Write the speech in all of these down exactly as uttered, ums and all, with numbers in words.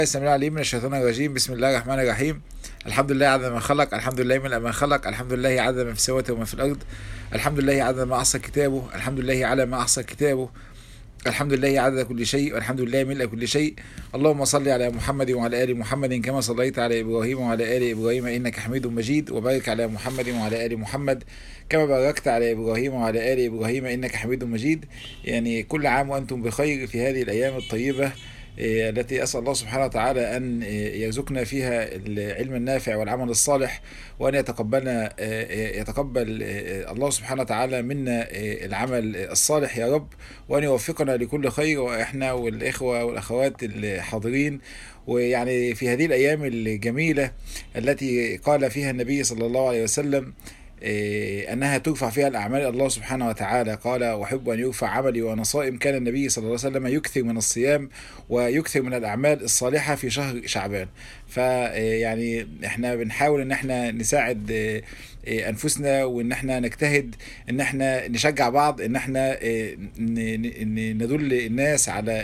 السميع العليم من الشيطان الرجيم. بسم الله الرحمن الرحيم. الحمد لله عدد ما خلق، الحمد لله من ما خلق، الحمد لله عدد ما في السماوات وما في الارض، الحمد لله عدد ما احصى كتابه، الحمد لله على ما احصى كتابه، الحمد لله عدد كل شيء، والحمد لله ملء كل شيء. اللهم صل على محمد وعلى ال محمد كما صليت على ابراهيم وعلى ال ابراهيم انك حميد مجيد، وبارك على محمد وعلى ال محمد كما باركت على ابراهيم وعلى ال ابراهيم انك حميد مجيد. يعني كل عام وانتم بخير في هذه الايام الطيبه التي أسأل الله سبحانه وتعالى أن يرزقنا فيها العلم النافع والعمل الصالح، وأن يتقبلنا يتقبل الله سبحانه وتعالى منا العمل الصالح يا رب، وأن يوفقنا لكل خير، وإحنا والإخوة والأخوات الحاضرين. ويعني في هذه الأيام الجميلة التي قال فيها النبي صلى الله عليه وسلم أنها ترفع فيها الأعمال الله سبحانه وتعالى، قال: وأحب أن يرفع عملي وأنا صائم. كان النبي صلى الله عليه وسلم يكثر من الصيام ويكثر من الأعمال الصالحة في شهر شعبان. فيعني احنا بنحاول ان احنا نساعد انفسنا، وان احنا نجتهد ان احنا نشجع بعض، ان احنا ندل الناس على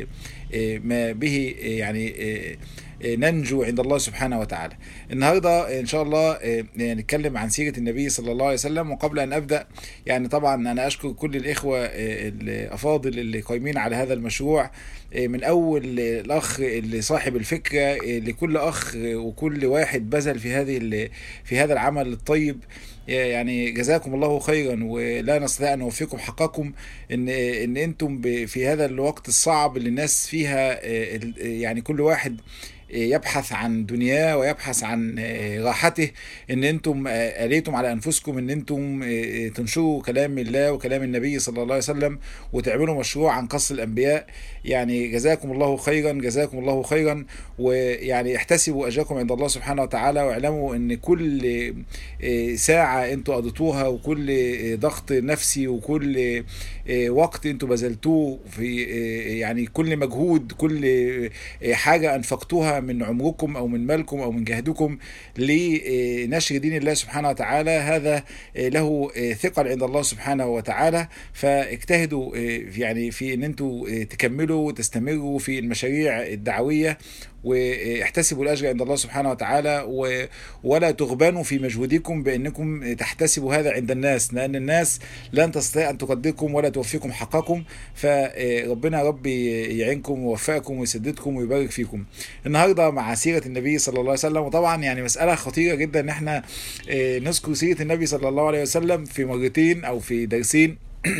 ما به يعني ننجو عند الله سبحانه وتعالى. النهارده ان شاء الله نتكلم عن سيرة النبي صلى الله عليه وسلم. وقبل ان ابدا يعني طبعا انا اشكر كل الاخوه الافاضل اللي قايمين على هذا المشروع، من اول الاخ اللي صاحب الفكره لكل اخ وكل واحد بذل في هذه في هذا العمل الطيب. يعني جزاكم الله خيرا، ولا نستطيع ان نوفيكم حقكم ان ان انتم في هذا الوقت الصعب اللي الناس فيها يعني كل واحد يبحث عن دنياه ويبحث عن راحته، ان انتم آليتم على انفسكم ان انتم تنشروا كلام الله وكلام النبي صلى الله عليه وسلم، وتعملوا مشروع عن قص الانبياء. يعني جزاكم الله خيرا، جزاكم الله خيرا. ويعني احتسبوا اجركم عند الله سبحانه وتعالى، واعلموا ان كل ساعة انتوا قضيتوها، وكل ضغط نفسي، وكل وقت انتوا بذلتوه في يعني كل مجهود، كل حاجة انفقتوها من عمركم او من مالكم او من جهدكم لنشر دين الله سبحانه وتعالى، هذا له ثقل عند الله سبحانه وتعالى. فاجتهدوا يعني في ان انتوا تكملوا وتستمروا في المشاريع الدعوية، واحتسبوا الاجر عند الله سبحانه وتعالى، ولا تغبنوا في مجهودكم بانكم تحتسبوا هذا عند الناس، لان الناس لن تستطيع ان تقدركم ولا توفيكم حقكم. فربنا ربي يعينكم ويوفقكم ويسددكم ويبارك فيكم. النهارده مع سيره النبي صلى الله عليه وسلم، وطبعا يعني مساله خطيره جدا ان احنا نذكر سيره النبي صلى الله عليه وسلم في مرتين او في درسين.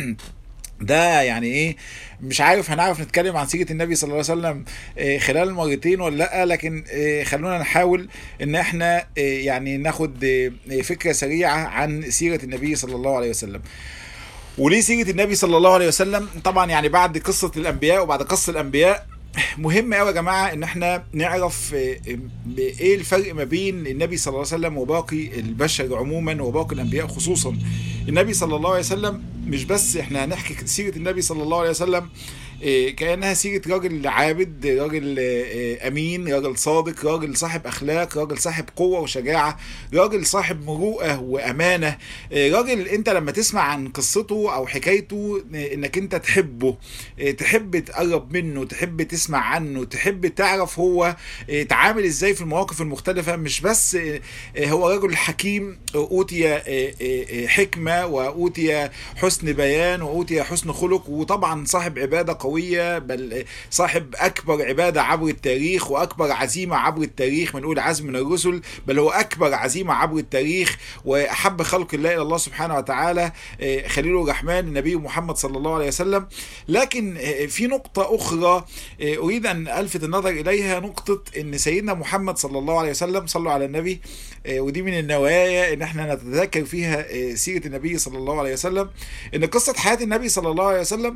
ده يعني ايه، مش عارف هنعرف نتكلم عن سيرة النبي صلى الله عليه وسلم خلال المرتين ولا لا، لكن خلونا نحاول ان احنا يعني ناخد فكرة سريعة عن سيرة النبي صلى الله عليه وسلم. وليه سيرة النبي صلى الله عليه وسلم؟ طبعا يعني بعد قصة الانبياء وبعد قصة الانبياء مهم قوي يا جماعه ان احنا نعرف ايه الفرق ما بين النبي صلى الله عليه وسلم وباقي البشر عموما وباقي الانبياء خصوصا. النبي صلى الله عليه وسلم مش بس احنا هنحكي سيره النبي صلى الله عليه وسلم كأنها سيرة راجل عابد، راجل أمين، راجل صادق، راجل صاحب أخلاق، راجل صاحب قوة وشجاعة، راجل صاحب مروءة وأمانة، راجل أنت لما تسمع عن قصته أو حكايته إنك أنت تحبه، تحب تقرب منه، تحب تسمع عنه، تحب تعرف هو تعامل إزاي في المواقف المختلفة. مش بس هو رجل حكيم أوتي حكمة وأوتي حسن بيان وأوتي حسن خلق، وطبعا صاحب عبادة قوية، بل صاحب أكبر عبادة عبر التاريخ وأكبر عزيمة عبر التاريخ، من أول عزم من الرسل، بل هو أكبر عزيمة عبر التاريخ، وأحب خلق الله إلى الله سبحانه وتعالى خليل الرحمن النبي محمد صلى الله عليه وسلم. لكن في نقطة أخرى أريد أن ألفت النظر إليها، نقطة أن سيدنا محمد صلى الله عليه وسلم، صلوا على النبي، ودي من النوايا أن احنا نتذكر فيها سيرة النبي صلى الله عليه وسلم، أن قصة حياة النبي صلى الله عليه وسلم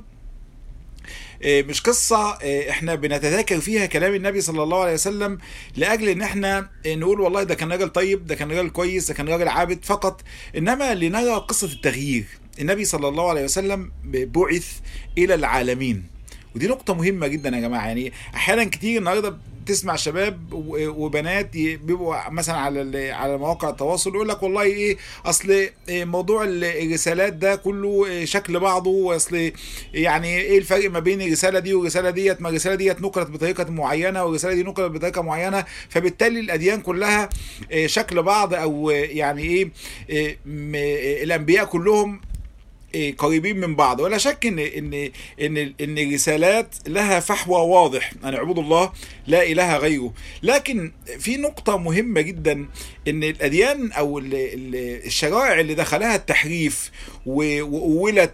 مش قصة احنا بنتذاكر فيها كلام النبي صلى الله عليه وسلم لأجل ان احنا نقول والله ده كان راجل طيب، ده كان راجل كويس، ده كان راجل عابد فقط، انما لنرى قصة التغيير. النبي صلى الله عليه وسلم بعث الى العالمين، ودي نقطة مهمة جدا يا جماعة. يعني احيانا كتير النهاردة تسمع شباب وبنات بيبقوا مثلا على على مواقع التواصل يقول لك والله ايه اصل موضوع الرسالات ده كله شكل بعضه، واصل يعني ايه الفرق ما بين الرساله دي والرساله ديت، ما الرساله ديت نقلت بطريقه معينه والرساله دي نقلت بطريقه معينه، فبالتالي الاديان كلها شكل بعض، او يعني ايه الانبياء كلهم قريبين من بعض. ولا شك ان ان ان ان الرسالات لها فحوى واضح ان اعبدوا الله لا اله غيره، لكن في نقطة مهمة جدا ان الاديان او الشرائع اللي دخلها التحريف وأولت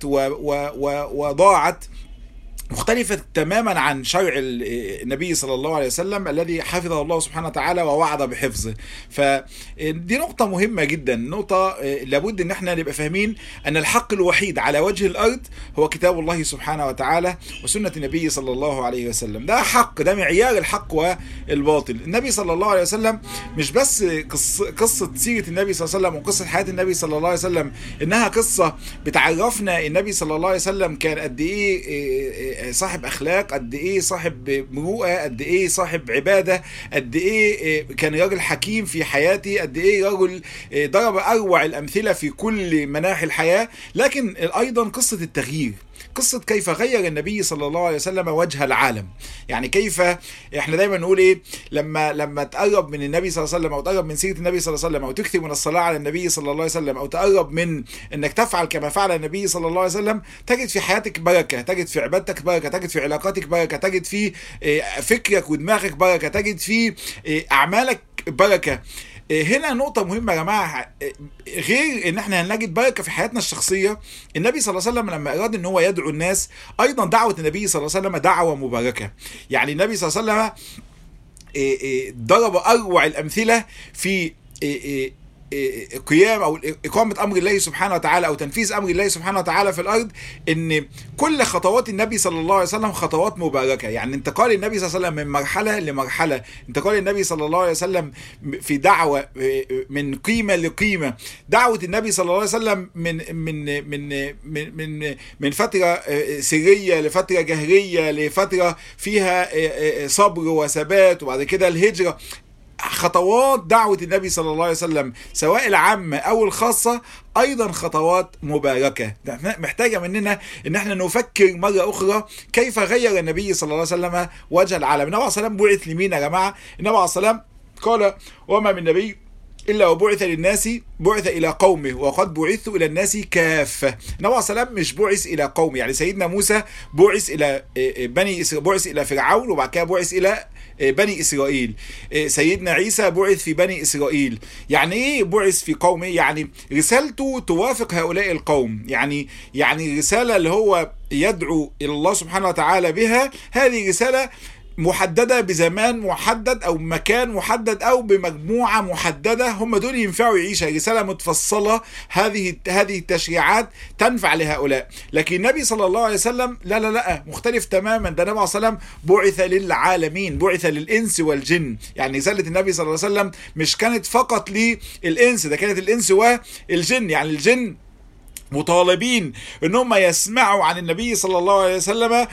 وضاعت مختلفة تماما عن شرع النبي صلى الله عليه وسلم الذي حفظه الله سبحانه وتعالى ووعد بحفظه. فدي نقطة مهمة جدا، نقطة لابد ان احنا نبقى فاهمين ان الحق الوحيد على وجه الارض هو كتاب الله سبحانه وتعالى وسنة النبي صلى الله عليه وسلم. ده حق، ده معيار الحق والباطل. النبي صلى الله عليه وسلم مش بس قصة سيرة النبي صلى الله عليه وسلم وقصة حياة النبي صلى الله عليه وسلم انها قصة بتعرفنا النبي صلى الله عليه وسلم كان قد ايه صاحب اخلاق، قد ايه صاحب مروءه، قد ايه صاحب عباده، قد ايه كان راجل حكيم في حياته، قد ايه رجل ضرب اروع الامثله في كل مناحي الحياه، لكن ايضا قصه التغيير، قصة كيف غير النبي صلى الله عليه وسلم وجه العالم. يعني كيف احنا دايما نقول ايه لما لما تقرب من النبي صلى الله عليه وسلم او تقرب من سيرة النبي صلى الله عليه وسلم او تكثر من الصلاة على النبي صلى الله عليه وسلم او تقرب من انك تفعل كما فعل النبي صلى الله عليه وسلم، تجد في حياتك بركة، تجد في عبادتك بركة، تجد في علاقاتك بركة، تجد في فكرك ودماغك بركة، تجد في اعمالك بركة. هنا نقطة مهمة يا جماعة، غير ان احنا هنجد بركة في حياتنا الشخصية. النبي صلى الله عليه وسلم لما اراد ان هو يدعو الناس، ايضا دعوة النبي صلى الله عليه وسلم دعوة مباركة. يعني النبي صلى الله عليه وسلم ضرب اروع الامثلة في قيام او اقامه امر الله سبحانه وتعالى او تنفيذ امر الله سبحانه وتعالى في الارض، ان كل خطوات النبي صلى الله عليه وسلم خطوات مباركه. يعني انتقال النبي صلى الله عليه وسلم من مرحله لمرحله، انتقال النبي صلى الله عليه وسلم في دعوه من قيمه لقيمه، دعوه النبي صلى الله عليه وسلم من من من من من, من فتره سريه لفتره جهريه لفتره فيها صبر وثبات، وبعد كده الهجره. خطوات دعوة النبي صلى الله عليه وسلم سواء العامة أو الخاصة أيضا خطوات مباركة. محتاجة مننا إن احنا نفكر مرة أخرى كيف غير النبي صلى الله عليه وسلم وجه العالم. النبي عليه الصلاة والسلام بعث لمين يا جماعة؟ النبي عليه الصلاة والسلام قال: وما من نبي إلا وبعث للناس بعث إلى قومه وقد بعثت إلى الناس كافة. النبي عليه الصلاة والسلام مش بعث إلى قومه، يعني سيدنا موسى بعث إلى بني إسرائيل، بعث إلى فرعون وبعد كده بعث إلى بني إسرائيل. سيدنا عيسى بعث في بني إسرائيل. يعني إيه بعث في قومه؟ يعني رسالته توافق هؤلاء القوم، يعني يعني رسالة اللي هو يدعو إلى الله سبحانه وتعالى بها، هذه رسالة محددة بزمان محدد أو مكان محدد أو بمجموعة محددة، هم دول ينفعوا يعيشها. رسالة متفصلة، هذه هذه التشريعات تنفع لهؤلاء. لكن النبي صلى الله عليه وسلم لا لا لا مختلف تماما. ده النبي صلى الله عليه وسلم بعث للعالمين، بعث للإنس والجن. يعني رسالة النبي صلى الله عليه وسلم مش كانت فقط للإنس، ده كانت الإنس والجن. يعني الجن مطالبين ان هم يسمعوا عن النبي صلى الله عليه وسلم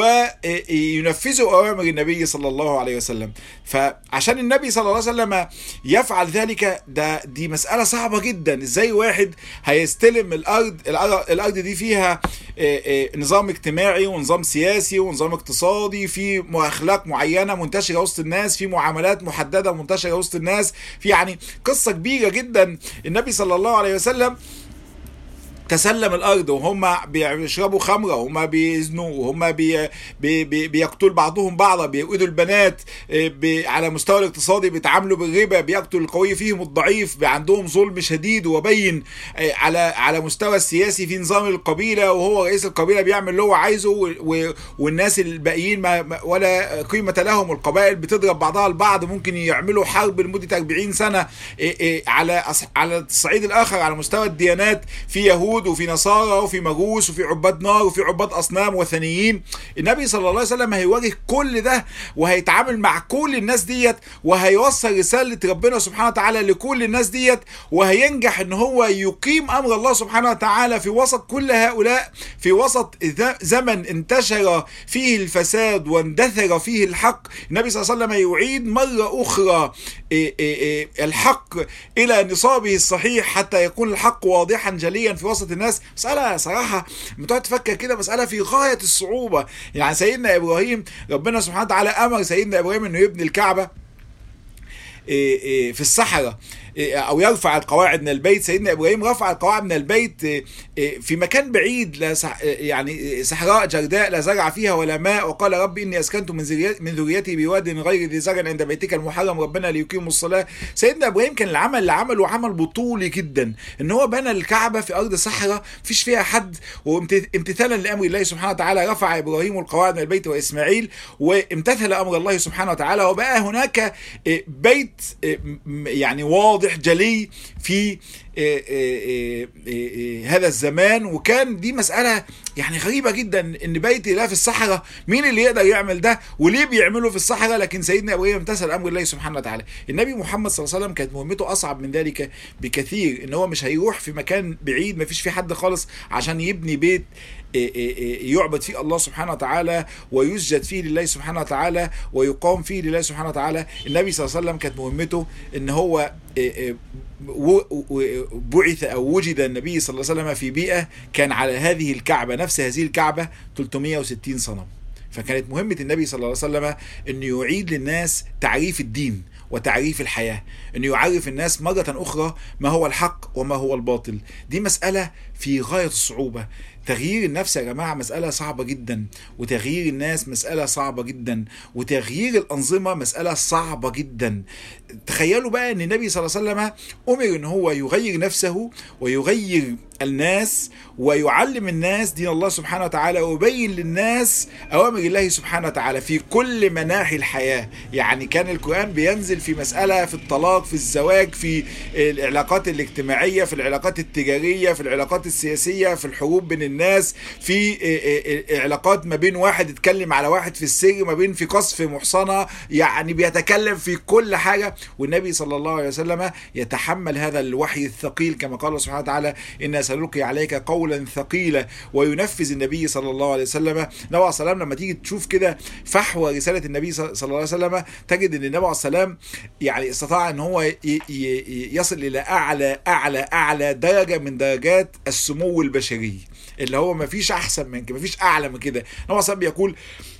وينفذوا اوامر النبي صلى الله عليه وسلم. فعشان النبي صلى الله عليه وسلم يفعل ذلك، ده دي مسألة صعبة جدا. ازاي واحد هيستلم الارض الارض دي فيها نظام اجتماعي ونظام سياسي ونظام اقتصادي، في اخلاق معينة منتشرة وسط الناس، في معاملات محددة منتشرة وسط الناس، في يعني قصة كبيرة جدا. النبي صلى الله عليه وسلم تسلم الارض وهم بيشربوا خمره وهم بيزنوا وهم بي بي بي بيقتلوا بعضهم بعضا، بيقودوا البنات، بي على مستوى الاقتصادي بيتعاملوا بالربا، بيقتلوا القوي فيهم الضعيف، عندهم ظلم شديد وبين. على على مستوى السياسي في نظام القبيله، وهو رئيس القبيله بيعمل اللي هو عايزه، والناس الباقيين ما ولا قيمه لهم. القبائل بتضرب بعضها البعض، ممكن يعملوا حرب لمده أربعين سنه. على على الصعيد الاخر على مستوى الديانات، في يهود يهود وفي نصارى وفي مجوس وفي عباد نار وفي عباد اصنام وثنيين. النبي صلى الله عليه وسلم هيواجه كل ده وهيتعامل مع كل الناس ديت وهيوصل رسالة ربنا سبحانه وتعالى لكل الناس ديت، وهينجح ان هو يقيم امر الله سبحانه وتعالى في وسط كل هؤلاء، في وسط زمن انتشر فيه الفساد واندثر فيه الحق. النبي صلى الله عليه وسلم يعيد مرة اخرى الحق الى نصابه الصحيح حتى يكون الحق واضحا جليا في وسط الناس. مسألة صراحة بتقعد تفكر كده، مسألة في غاية الصعوبة. يعني سيدنا ابراهيم ربنا سبحانه وتعالى امر سيدنا ابراهيم انه يبني الكعبة في الصحراء او يرفع القواعد من البيت. سيدنا ابراهيم رفع القواعد من البيت في مكان بعيد، لا يعني صحراء جرداء لا زرع فيها ولا ماء، وقال رب اني اسكنت من ذريتي بواد غير ذي زرع عند بيتك المحرم ربنا ليقيموا الصلاه. سيدنا ابراهيم كان العمل اللي عمله عمل بطولي جدا، ان هو بنى الكعبه في ارض صحراء مفيش فيها حد، وامتثالا لامر الله سبحانه وتعالى رفع ابراهيم القواعد من البيت واسماعيل، وامتثل امر الله سبحانه وتعالى، وبقى هناك بيت يعني واضح جلي في هذا الزمان. وكان دي مسألة يعني غريبة جدا، ان بيت الله في الصحراء مين اللي يقدر يعمل ده وليه بيعمله في الصحراء؟ لكن سيدنا ابراهيم امتثل امر الله سبحانه وتعالى. النبي محمد صلى الله عليه وسلم كانت مهمته اصعب من ذلك بكثير، ان هو مش هيروح في مكان بعيد ما فيش فيه حد خالص عشان يبني بيت يعبد فيه الله سبحانه وتعالى ويسجد فيه لله سبحانه وتعالى ويقام فيه لله سبحانه وتعالى. النبي صلى الله عليه وسلم كانت مهمته ان هو بعث او وجد النبي صلى الله عليه وسلم في بيئة كان على هذه الكعبة، نفس هذه الكعبة ثلاثمائة وستين صنم. فكانت مهمة النبي صلى الله عليه وسلم انه يعيد للناس تعريف الدين وتعريف الحياة، انه يعرف الناس مرة اخرى ما هو الحق وما هو الباطل. دي مسألة في غاية الصعوبة. تغيير النفس يا جماعة مسألة صعبة جدا، وتغيير الناس مسألة صعبة جدا، وتغيير الأنظمة مسألة صعبة جدا. تخيلوا بقى ان النبي صلى الله عليه وسلم أمر ان هو يغير نفسه ويغير الناس ويعلم الناس دين الله سبحانه وتعالى ويبين للناس أوامر الله سبحانه وتعالى في كل مناحي الحياة. يعني كان القرآن بينزل في مسألة في الطلاق، في الزواج، في العلاقات الاجتماعية، في العلاقات التجارية، في العلاقات السياسية، في الحروب بين الناس، في علاقات ما بين واحد يتكلم على واحد في السر، ما بين في قصف محصنة، يعني بيتكلم في كل حاجة. والنبي صلى الله عليه وسلم يتحمل هذا الوحي الثقيل كما قال الله سبحانه وتعالى إن سنلقي عليك قولا ثقيلا، وينفذ النبي صلى الله عليه وسلم. النبي عليه السلام لما تيجي تشوف كده فحوى رسالة النبي صلى الله عليه وسلم تجد ان النبي عليه السلام يعني استطاع ان هو يصل الى اعلى اعلى اعلى درجة من درجات السمو البشري، اللي هو ما فيش احسن من كده، ما فيش اعلى من كده. النبي عليه السلام بيقول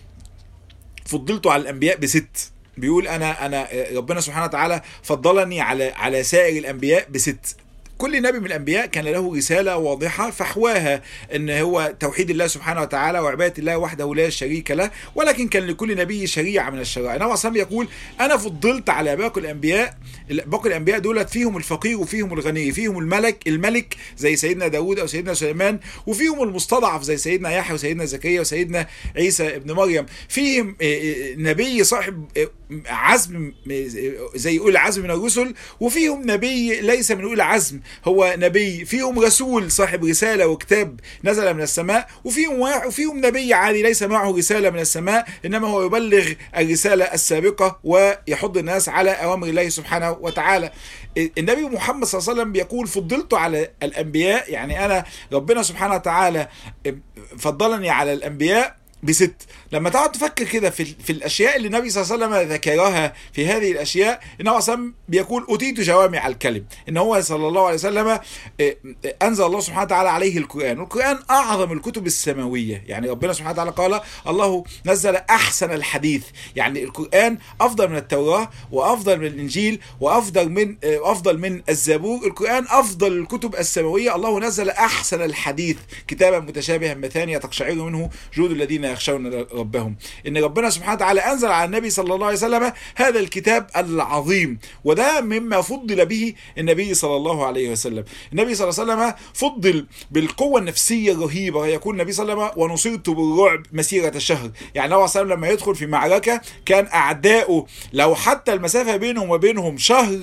فضلت على الانبياء بست، بيقول انا انا ربنا سبحانه وتعالى فضلني على على سائر الانبياء بست. كل نبي من الأنبياء كان له رسالة واضحة فحواها أن هو توحيد الله سبحانه وتعالى وعبادة الله وحده لا شريك له، ولكن كان لكل نبي شريعة من الشرائع. النبي صلى الله عليه وسلم يقول أنا فضلت على باقي الأنبياء، باقي الأنبياء دولت فيهم الفقير وفيهم الغني، فيهم الملك الملك زي سيدنا داود أو سيدنا سليمان، وفيهم المستضعف زي سيدنا يحيى وسيدنا زكريا وسيدنا عيسى ابن مريم، فيهم نبي صاحب عزم زي أولي العزم من الرسل، وفيهم نبي ليس من أولي العزم هو نبي، فيهم رسول صاحب رسالة وكتاب نزل من السماء، وفيهم وفيهم نبي عادي ليس معه رسالة من السماء إنما هو يبلغ الرسالة السابقة ويحض الناس على أوامر الله سبحانه وتعالى. النبي محمد صلى الله عليه وسلم بيقول فضلت على الأنبياء، يعني أنا ربنا سبحانه وتعالى فضلني على الأنبياء بست. لما تقعد تفكر كده في, في الاشياء اللي النبي صلى الله عليه وسلم ذكرها في هذه الاشياء، النبي صلى الله عليه وسلم بيقول اتيت جوامع الكلم، ان هو صلى الله عليه وسلم انزل الله سبحانه وتعالى عليه القران، والقران اعظم الكتب السماويه. يعني ربنا سبحانه وتعالى قال الله نزل احسن الحديث، يعني القران افضل من التوراه وافضل من الانجيل وافضل من افضل من الزبور. القران افضل الكتب السماويه. الله نزل احسن الحديث كتابا متشابها مثانية تقشعر منه جلود الذين يخشون ربهم. ان ربنا سبحانه وتعالى انزل على النبي صلى الله عليه وسلم هذا الكتاب العظيم، وده مما فضل به النبي صلى الله عليه وسلم. النبي صلى الله عليه وسلم فضل بالقوة النفسية الرهيبة، يقول النبي صلى الله عليه وسلم ونصرت بالرعب مسيرة شهر. يعني النبي صلى الله عليه وسلم لما يدخل في معركة كان اعداؤه لو حتى المسافة بينهم وبينهم شهر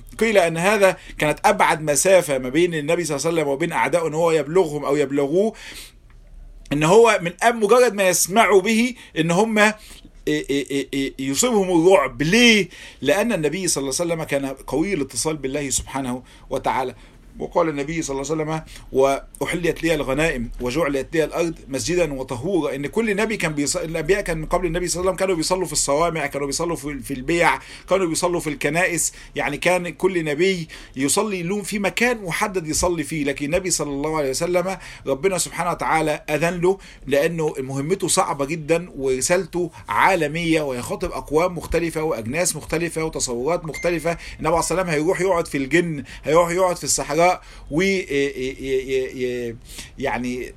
قيل ان هذا كانت ابعد مسافه ما بين النبي صلى الله عليه وسلم وبين اعدائه ان هو يبلغهم او يبلغوه، ان هو من اب مجرد ما يسمعوا به ان هم يصيبهم الرعب. ليه؟ لان النبي صلى الله عليه وسلم كان قوي الاتصال بالله سبحانه وتعالى. وقال النبي صلى الله عليه وسلم: وأحلت لي الغنائم وجعلت لي الأرض مسجدا وطهورا. إن كل نبي كان بيصلي، الأنبياء كان من قبل النبي صلى الله عليه وسلم كانوا بيصلوا في الصوامع، كانوا بيصلوا في البيع، كانوا بيصلوا في الكنائس. يعني كان كل نبي يصلي له في مكان محدد يصلي فيه. لكن النبي صلى الله عليه وسلم ربنا سبحانه وتعالى أذن له، لأنه مهمته صعبة جدا ورسالته عالمية ويخاطب أقوام مختلفة وأجناس مختلفة وتصورات مختلفة. النبي عليه الصلاة والسلام هيروح يقعد في الجن، هيروح يقعد في الصحراء و يعني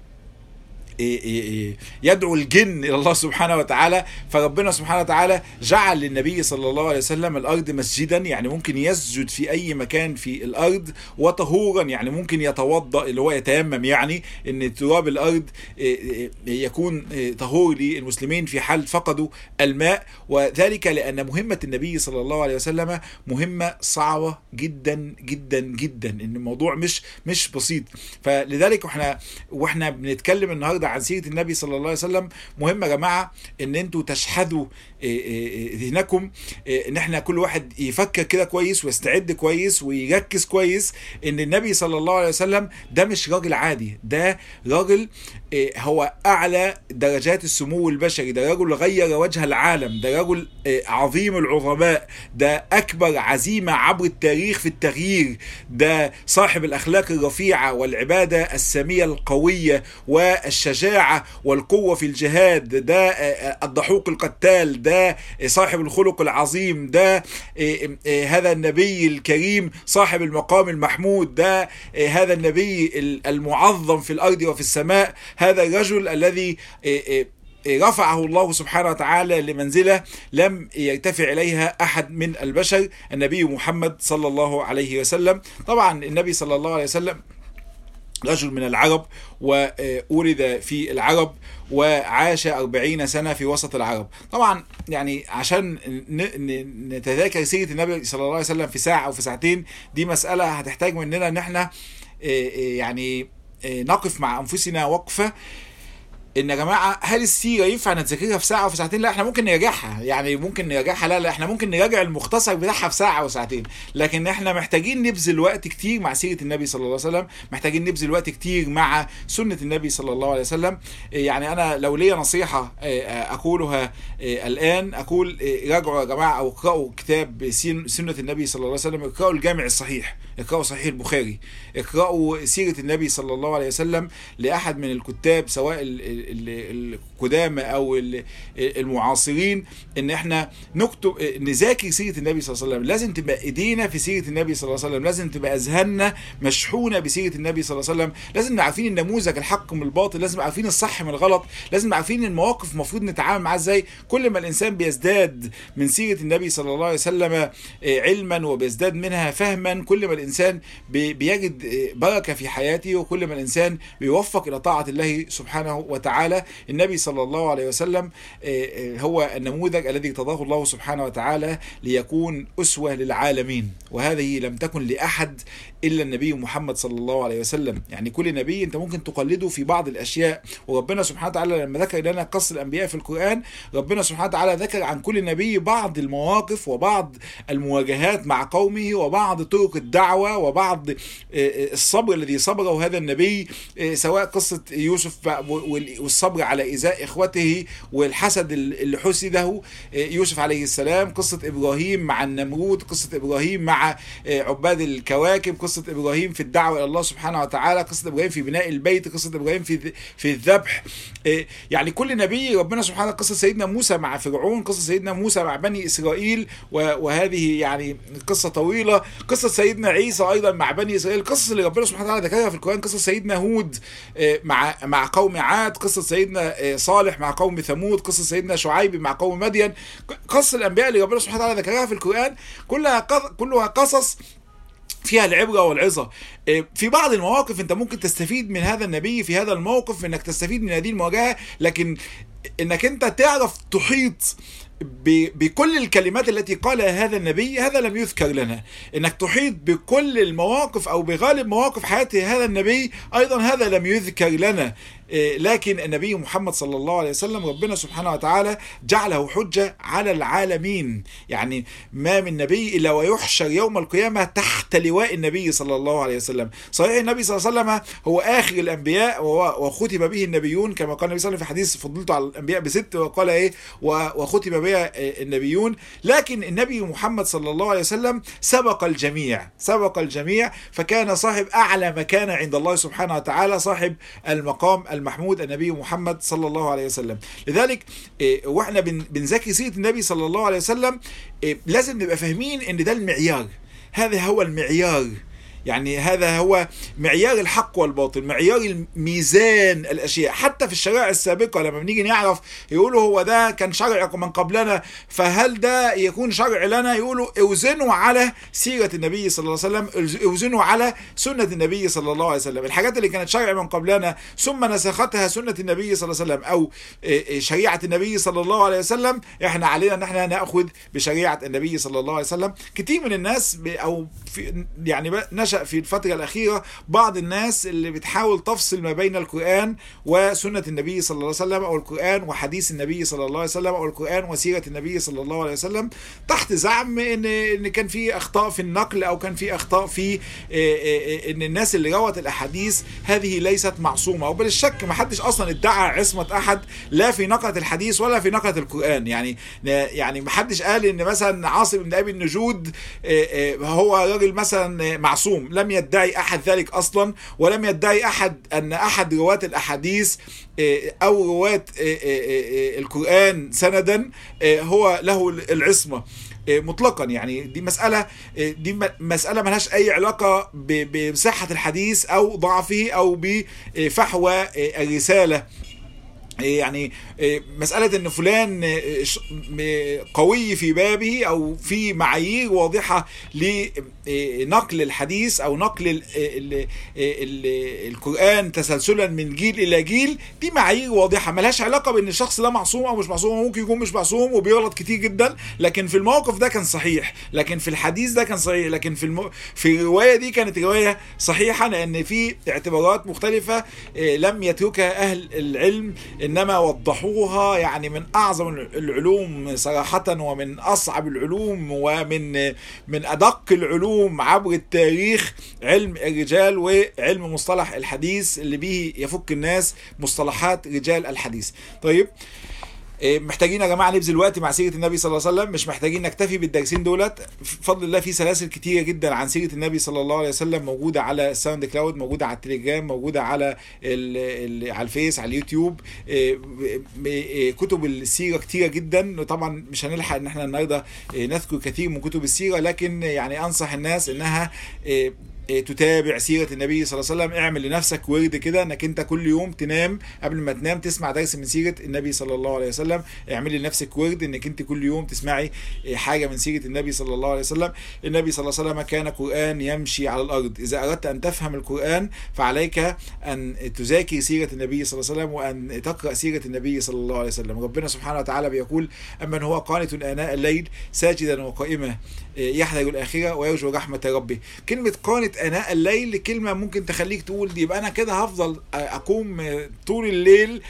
يدعو الجن الى الله سبحانه وتعالى. فربنا سبحانه وتعالى جعل للنبي صلى الله عليه وسلم الارض مسجدا، يعني ممكن يسجد في اي مكان في الارض، وطهورا يعني ممكن يتوضا اللي هو يتيمم، يعني ان تراب الارض يكون طهور للمسلمين في حال فقدوا الماء. وذلك لان مهمه النبي صلى الله عليه وسلم مهمه صعبه جدا جدا جدا، ان الموضوع مش مش بسيط. فلذلك واحنا واحنا بنتكلم النهارده عن سيرة النبي صلى الله عليه وسلم، مهم يا جماعة ان انتوا تشحذوا ذهنكم، ان احنا كل واحد يفكر كده كويس ويستعد كويس ويركز كويس ان النبي صلى الله عليه وسلم ده مش راجل عادي، ده راجل هو اعلى درجات السمو البشري، ده رجل غير وجه العالم، ده رجل عظيم العظماء، ده اكبر عزيمة عبر التاريخ في التغيير، ده صاحب الاخلاق الرفيعة والعبادة السامية القوية والشجاعة والقوة في الجهاد، ده الضحوك القتال، ده صاحب الخلق العظيم، ده هذا النبي الكريم صاحب المقام المحمود، ده هذا النبي المعظم في الأرض وفي السماء، هذا الرجل الذي رفعه الله سبحانه وتعالى لمنزلة لم يرتفع إليها أحد من البشر، النبي محمد صلى الله عليه وسلم. طبعا النبي صلى الله عليه وسلم رجل من العرب، وولد في العرب وعاش أربعين سنة في وسط العرب. طبعا يعني عشان نتذاكر سيرة النبي صلى الله عليه وسلم في ساعة أو في ساعتين، دي مسألة هتحتاج مننا ان احنا يعني نقف مع أنفسنا وقفة. ان يا جماعه هل السيره ينفع نتذاكرها في ساعه وفي ساعتين؟ لا، احنا ممكن نراجعها، يعني ممكن نراجعها، لا لا احنا ممكن نراجع المختصر بتاعها في ساعه وساعتين، لكن احنا محتاجين نبذل وقت كتير مع سيره النبي صلى الله عليه وسلم، محتاجين نبذل وقت كتير مع سنه النبي صلى الله عليه وسلم. يعني انا لو ليا نصيحه اقولها الان، اقول راجعوا يا جماعه او اقراوا كتاب سنه النبي صلى الله عليه وسلم، اقراوا الجامع الصحيح، اقراوا صحيح البخاري، اقراوا سيره النبي صلى الله عليه وسلم لاحد من الكتاب سواء القدامى او المعاصرين، ان احنا نكتب نذاكر سيره النبي صلى الله عليه وسلم. لازم تبقى ايدينا في سيره النبي صلى الله عليه وسلم، لازم تبقى اذهاننا مشحونه بسيره النبي صلى الله عليه وسلم، لازم نبقى عارفين النموذج الحق من الباطل، لازم نبقى عارفين الصح من الغلط، لازم نبقى عارفين المواقف المفروض نتعامل معاها ازاي. كل ما الانسان بيزداد من سيره النبي صلى الله عليه وسلم علما وبيزداد منها فهما، كل ما الانسان بيجد بركه في حياته، وكل ما الانسان بيوفق الى طاعه الله سبحانه وتعالى. النبي صلى الله عليه وسلم هو النموذج الذي ارتضاه الله سبحانه وتعالى ليكون أسوة للعالمين، وهذه لم تكن لأحد إلا النبي محمد صلى الله عليه وسلم. يعني كل نبي أنت ممكن تقلده في بعض الأشياء، وربنا سبحانه وتعالى لما ذكر لنا قصة الأنبياء في القرآن، ربنا سبحانه وتعالى ذكر عن كل نبي بعض المواقف وبعض المواجهات مع قومه وبعض طرق الدعوة وبعض الصبر الذي صبره هذا النبي، سواء قصة يوسف والصبر على إيذاء إخوته والحسد اللي حسده يوسف عليه السلام، قصة إبراهيم مع النمرود، قصة إبراهيم مع عباد الكواكب، قصة إبراهيم في الدعوة إلى الله سبحانه وتعالى، قصة إبراهيم في بناء البيت، قصة إبراهيم في في الذبح. يعني كل نبي ربنا سبحانه وتعالى، قصة سيدنا موسى مع فرعون، قصة سيدنا موسى مع بني إسرائيل، وهذه يعني قصة طويلة، قصة سيدنا عيسى أيضا مع بني إسرائيل، القصص اللي ربنا سبحانه وتعالى ذكرها في القرآن، قصة سيدنا هود مع مع قوم عاد، قصة سيدنا صالح مع قوم ثمود، قصة سيدنا شعيب مع قوم مدين، قصة الأنبياء اللي ربنا سبحانه وتعالى ذكرها في القرآن كلها كلها قصص فيها العبرة والعظة. في بعض المواقف انت ممكن تستفيد من هذا النبي في هذا الموقف، انك تستفيد من هذه المواجهة، لكن انك انت تعرف تحيط بكل الكلمات التي قالها هذا النبي، هذا لم يذكر لنا. انك تحيط بكل المواقف او بغالب مواقف حياة هذا النبي، ايضا هذا لم يذكر لنا. لكن النبي محمد صلى الله عليه وسلم ربنا سبحانه وتعالى جعله حجة على العالمين. يعني ما من نبي إلا ويحشر يوم القيامة تحت لواء النبي صلى الله عليه وسلم. صحيح النبي صلى الله عليه وسلم هو آخر الأنبياء وختم به النبيون، كما قال النبي صلى الله عليه وسلم في حديث فضلته على الأنبياء بست، وقال إيه وختم به النبيون. لكن النبي محمد صلى الله عليه وسلم سبق الجميع، سبق الجميع، فكان صاحب أعلى مكانة عند الله سبحانه وتعالى، صاحب المقام المحمود النبي محمد صلى الله عليه وسلم. لذلك واحنا بنذاكر سيرة النبي صلى الله عليه وسلم لازم نبقى فاهمين ان ده المعيار، هذا هو المعيار. يعني هذا هو معيار الحق والباطل، معيار الميزان الاشياء. حتى في الشرائع السابقه لما بنيجي نعرف يقولوا هو ده كان شرع من قبلنا، فهل ده يكون شرع لنا؟ يقولوا اوزنوا على سيره النبي صلى الله عليه وسلم، اوزنوا على سنه النبي صلى الله عليه وسلم. الحاجات اللي كانت شرع من قبلنا ثم نسختها سنه النبي صلى الله عليه وسلم او شريعه النبي صلى الله عليه وسلم، احنا علينا ان احنا ناخذ بشريعه النبي صلى الله عليه وسلم. كتير من الناس او في يعني في الفترة الأخيرة بعض الناس اللي بتحاول تفصل ما بين القرآن وسنة النبي صلى الله عليه وسلم، أو القرآن وحديث النبي صلى الله عليه وسلم، أو القرآن وسيرة النبي صلى الله عليه وسلم، تحت زعم إن إن كان في أخطاء في النقل، أو كان في أخطاء في إن الناس اللي روت الأحاديث هذه ليست معصومة. وبلا شك ما حدش أصلا ادعى عصمة أحد لا في نقلة الحديث ولا في نقلة القرآن. يعني يعني ما حدش قال إن مثلا عاصم بن أبي النجود هو راجل مثلا معصوم، لم يدعي أحد ذلك أصلا، ولم يدعي أحد أن أحد رواة الأحاديث أو رواة القرآن سندا هو له العصمة مطلقا. يعني دي مسألة دي مسألة ملهاش أي علاقة بصحة الحديث أو ضعفه أو بفحوى الرسالة. يعني مسألة ان فلان قوي في بابه او في معايير واضحة لنقل الحديث او نقل ال ال ال القرآن تسلسلا من جيل الى جيل، دي معايير واضحة ملهاش علاقة بان الشخص ده معصوم او مش معصوم. ممكن يكون مش معصوم وبيغلط كتير جدا، لكن في الموقف ده كان صحيح، لكن في الحديث ده كان صحيح، لكن في الم... في الرواية دي كانت رواية صحيحة، لان في اعتبارات مختلفة لم يتركها اهل العلم إنما وضحوها. يعني من أعظم العلوم صراحة ومن أصعب العلوم ومن من أدق العلوم عبر التاريخ علم الرجال وعلم مصطلح الحديث اللي به يفك الناس مصطلحات رجال الحديث. طيب محتاجين يا جماعه نبذل وقت مع سيره النبي صلى الله عليه وسلم، مش محتاجين نكتفي بالدرسين دولت. بفضل الله في سلاسل كتيره جدا عن سيره النبي صلى الله عليه وسلم موجوده على الساوند كلاود، موجوده على التليجرام، موجوده على ال ال على الفيس، على اليوتيوب. كتب السيره كتيره جدا، طبعا مش هنلحق ان احنا النهارده نذكر كثير من كتب السيره، لكن يعني انصح الناس انها تتابع سيرة النبي صلى الله عليه وسلم. اعمل لنفسك ورد كده انك انت كل يوم تنام قبل ما تنام تسمع درس من سيرة النبي صلى الله عليه وسلم. اعمل لنفسك ورد انك انت كل يوم تسمعي حاجة من سيرة النبي صلى الله عليه وسلم. النبي صلى الله عليه وسلم كان قرآن يمشي على الارض. اذا اردت ان تفهم القرآن فعليك ان تذاكر سيرة النبي صلى الله عليه وسلم وان تقرأ سيرة النبي صلى الله عليه وسلم. ربنا سبحانه وتعالى بيقول: أمن هو قانت آناء الليل ساجدا وقائما يحذر الآخرة ويرجو رحمة ربه. كلمة قانت آناء الليل كلمة ممكن تخليك تقول دي يبقى أنا كده هفضل أقوم طول الليل،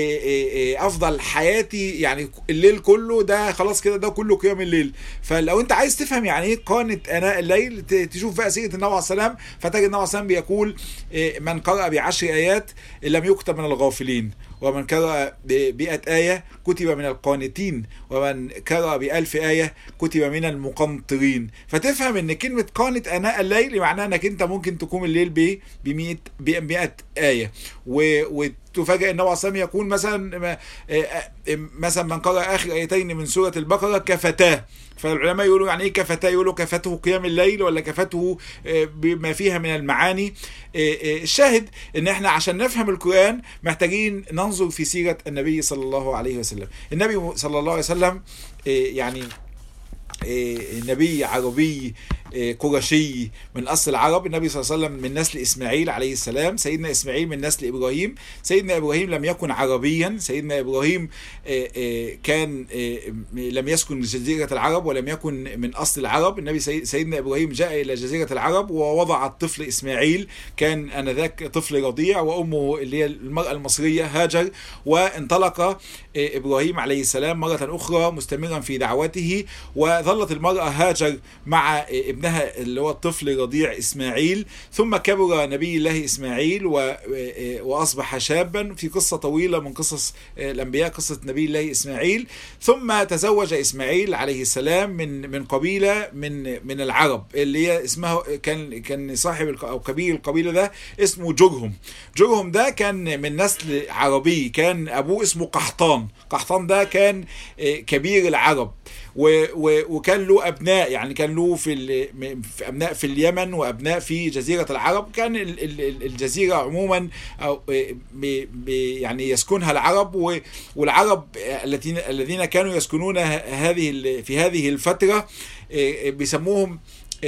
أفضل حياتي يعني الليل كله ده خلاص كده ده كله قيام الليل. فلو أنت عايز تفهم يعني إيه قانت آناء الليل تشوف بقى سيرة النبي عليه السلام، فتجد النبي عليه السلام بيقول: من قرأ بعشر آيات لم يكتب من الغافلين، ومن قرأ بمئة آية كتب من القانتين، ومن قرأ بألف آية كتب من المقنطرين. فتفهم ان كلمة قانت آناء الليل معناها انك انت ممكن تقوم الليل بمئة بمئة آية. وتفاجئ النبي عليه الصلاة والسلام يقول مثلا مثلا من قرأ آخر آيتين من سورة البقرة كفتاه. فالعلماء يقولوا يعني ايه كفتاه؟ يقولوا كفته قيام الليل ولا كفته بما فيها من المعاني. الشاهد ان احنا عشان نفهم القرآن محتاجين ننظر في سيرة النبي صلى الله عليه وسلم. النبي صلى الله عليه وسلم يعني نبي عربي قرشي من اصل العرب. النبي صلى الله عليه وسلم من نسل اسماعيل عليه السلام، سيدنا اسماعيل من نسل ابراهيم. سيدنا ابراهيم لم يكن عربيا، سيدنا ابراهيم كان لم يسكن جزيرة العرب ولم يكن من اصل العرب. النبي سيدنا ابراهيم جاء الى جزيرة العرب ووضع الطفل اسماعيل، كان انذاك طفل رضيع، وامه اللي هي المرأة المصرية هاجر. وانطلق ابراهيم عليه السلام مرة اخرى مستمرا في دعوته، وظلت المرأة هاجر مع ابنها اللي هو الطفل الرضيع اسماعيل. ثم كبر نبي الله اسماعيل واصبح شابا، في قصة طويلة من قصص الانبياء قصة نبي الله اسماعيل. ثم تزوج اسماعيل عليه السلام من من قبيلة من من العرب اللي هي اسمها، كان كان صاحب او كبير القبيلة ده اسمه جرهم. جرهم ده كان من نسل عربي، كان ابوه اسمه قحطان. قحطان ده كان كبير العرب، وكان له ابناء، يعني كان له في ابناء في اليمن وابناء في جزيره العرب. كان الجزيره عموما أو يعني يسكنها العرب، والعرب الذين الذين كانوا يسكنون هذه في هذه الفتره بيسموهم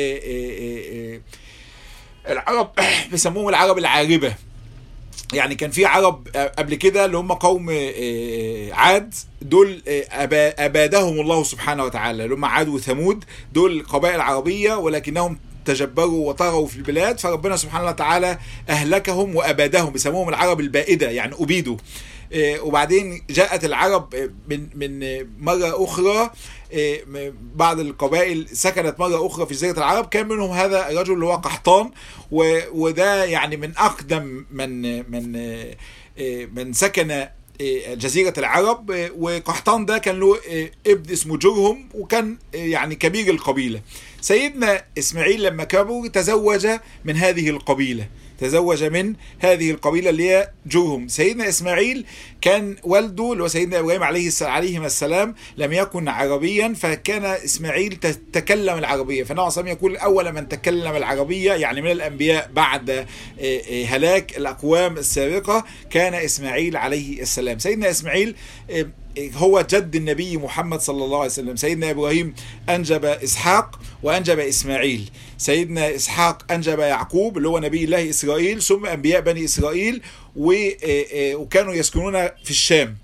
العرب بيسموهم العرب العاربه. يعني كان في عرب قبل كده اللي هم قوم عاد، دول أبادهم الله سبحانه وتعالى، اللي هم عاد وثمود، دول قبائل عربية ولكنهم تجبروا وطغوا في البلاد، فربنا سبحانه وتعالى أهلكهم وأبادهم، بيسموهم العرب البائدة، يعني أبيدوا. وبعدين جاءت العرب من من مرة أخرى، بعض القبائل سكنت مرة أخرى في جزيرة العرب، كان منهم هذا الرجل اللي هو قحطان، وده يعني من أقدم من من من سكن جزيرة العرب. وقحطان ده كان له ابن اسمه جرهم، وكان يعني كبير القبيلة. سيدنا إسماعيل لما كبر تزوج من هذه القبيلة، تزوج من هذه القبيلة اللي هي جرهم. سيدنا إسماعيل كان والده اللي هو سيدنا إبراهيم عليه عليهما السلام لم يكن عربيا، فكان إسماعيل تكلم العربية، فالنبي صلى الله عليه وسلم يقول أول من تكلم العربية يعني من الأنبياء بعد هلاك الأقوام السابقة كان إسماعيل عليه السلام. سيدنا إسماعيل هو جد النبي محمد صلى الله عليه وسلم. سيدنا إبراهيم أنجب إسحاق وأنجب إسماعيل. سيدنا إسحاق أنجب يعقوب اللي هو نبي الله إسرائيل ثم أنبياء بني إسرائيل، وكانوا يسكنون في الشام.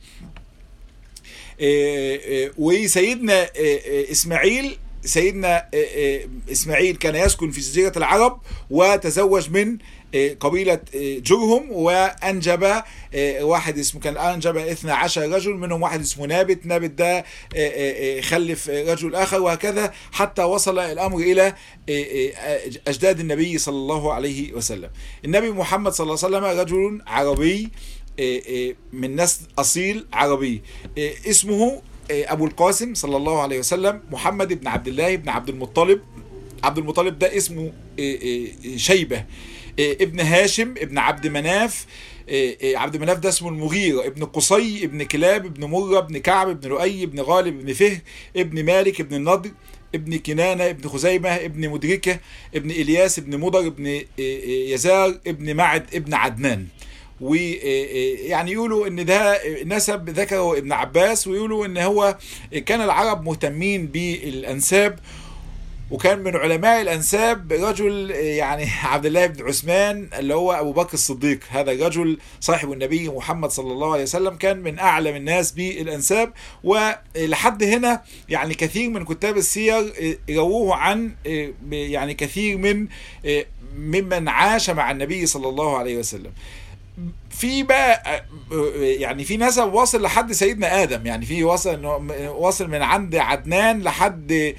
وسيدنا إسماعيل سيدنا إسماعيل كان يسكن في جزيرة العرب وتزوج من قبيلة جرهم، وأنجب واحد اسمه كان أنجب اثنا عشر رجل، منهم واحد اسمه نابت. نابت ده خلف رجل آخر، وهكذا حتى وصل الأمر إلى أجداد النبي صلى الله عليه وسلم. النبي محمد صلى الله عليه وسلم رجل عربي من نسل أصيل عربي، اسمه أبو القاسم صلى الله عليه وسلم محمد بن عبد الله بن عبد المطلب. عبد المطلب ده اسمه شيبة ابن هاشم ابن عبد مناف. عبد مناف ده اسمه المغيرة ابن قصي ابن كلاب ابن مرة ابن كعب ابن لؤي ابن غالب ابن فهر ابن مالك ابن النضر ابن كنانة ابن خزيمة ابن مدركة ابن إلياس ابن مضر ابن يزار ابن معد ابن عدنان. ويعني يقولوا ان ده نسب ذكره ابن عباس، ويقولوا ان هو كان العرب مهتمين بالانساب، وكان من علماء الانساب رجل يعني عبد الله بن عثمان اللي هو ابو بكر الصديق. هذا الرجل صاحب النبي محمد صلى الله عليه وسلم كان من اعلم الناس بالانساب. ولحد هنا يعني كثير من كتاب السير رووه عن يعني كثير من ممن عاش مع النبي صلى الله عليه وسلم. في بقى يعني في نسب واصل لحد سيدنا آدم، يعني في واصل واصل من عند عدنان لحد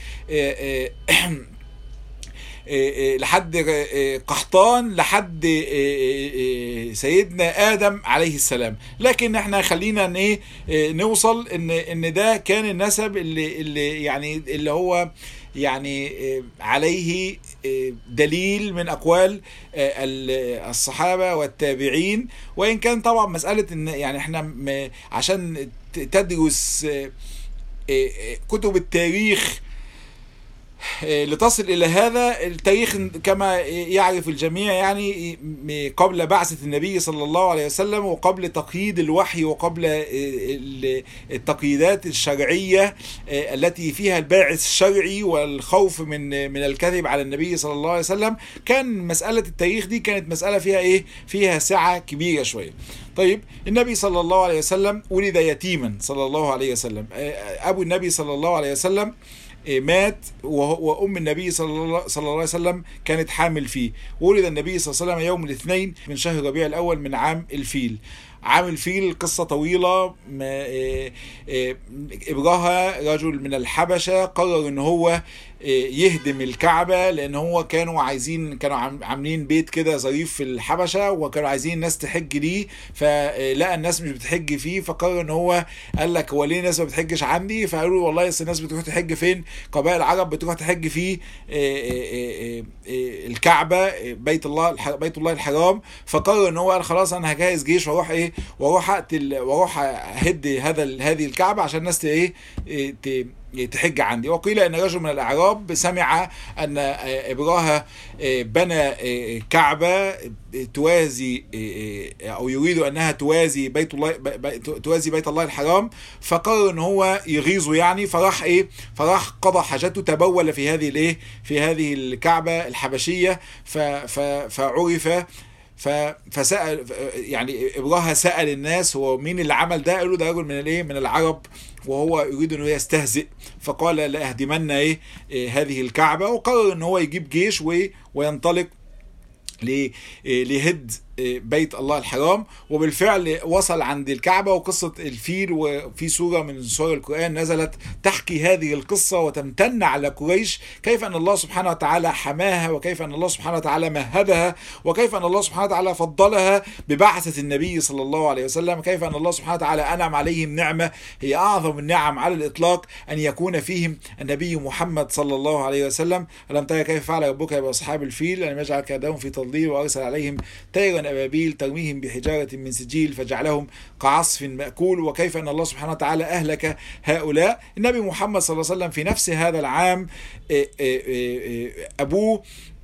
لحد قحطان لحد سيدنا آدم عليه السلام. لكن احنا خلينا ايه نوصل ان ان ده كان النسب اللي اللي يعني اللي هو يعني عليه دليل من أقوال الصحابة والتابعين. وإن كان طبعا مسألة إن يعني إحنا عشان تدرس كتب التاريخ لتصل إلى هذا التاريخ كما يعرف الجميع يعني قبل بعثة النبي صلى الله عليه وسلم وقبل تقييد الوحي وقبل التقييدات الشرعية التي فيها الباعث الشرعي والخوف من من الكذب على النبي صلى الله عليه وسلم. كان مسألة التاريخ دي كانت مسألة فيها إيه؟ فيها سعة كبيرة شوية. طيب النبي صلى الله عليه وسلم ولد يتيما صلى الله عليه وسلم. أبو النبي صلى الله عليه وسلم مات وأم النبي صلى الله عليه وسلم كانت حامل فيه. ولد النبي صلى الله عليه وسلم يوم الاثنين من شهر ربيع الأول من عام الفيل. عام الفيل قصة طويلة إبراها رجل من الحبشة قرر ان هو يهدم الكعبة لان هو كانوا عايزين كانوا عاملين بيت كده ظريف في الحبشة وكانوا عايزين الناس تحج ليه، فلقى الناس مش بتحج فيه فقرر ان هو قال لك هو ليه الناس ما بتحجش عندي؟ فقالوا والله اصل الناس بتروح تحج فين؟ قبائل العرب بتروح تحج في الكعبة بيت الله بيت الله الحرام. فقرر ان هو قال خلاص انا هجهز جيش واروح ايه واروح اقتل واروح اهد هذا هذه الكعبة عشان الناس ايه تحج عندي. وقيل ان رجل من الاعراب سمع ان ابراها بنى كعبة توازي او يريد انها توازي بيت الله توازي بيت الله الحرام، فقرر ان هو يغيظه يعني، فراح ايه فراح قضى حاجته تبول في هذه الايه في هذه الكعبة الحبشية فعرف فسأل يعني ابراها سأل الناس هو مين اللي عمل ده؟ قالوا ده رجل من الايه من العرب وهو يريد انه يستهزئ، فقال لاهدمن ايه هذه الكعبة. وقرر ان هو يجيب جيش وينطلق ليهد بيت الله الحرام. وبالفعل وصل عند الكعبة وقصة الفيل، وفي سورة من سور القرآن نزلت تحكي هذه القصة وتمتن على قريش كيف أن الله سبحانه وتعالى حماها وكيف أن الله سبحانه وتعالى مهدها وكيف أن الله سبحانه وتعالى فضلها ببعثة النبي صلى الله عليه وسلم، كيف أن الله سبحانه وتعالى أنعم عليهم نعمة هي أعظم النعم على الإطلاق أن يكون فيهم النبي محمد صلى الله عليه وسلم. ألم ترى كيف فعل ربك بأصحاب الفيل ألم يجعل كيدهم في تضليل وأرسل عليهم طيرا أبابيل ترميهم بحجارة من سجيل فجعلهم كعصف مأكول وكيف أن الله سبحانه وتعالى أهلك هؤلاء. النبي محمد صلى الله عليه وسلم في نفس هذا العام أبوه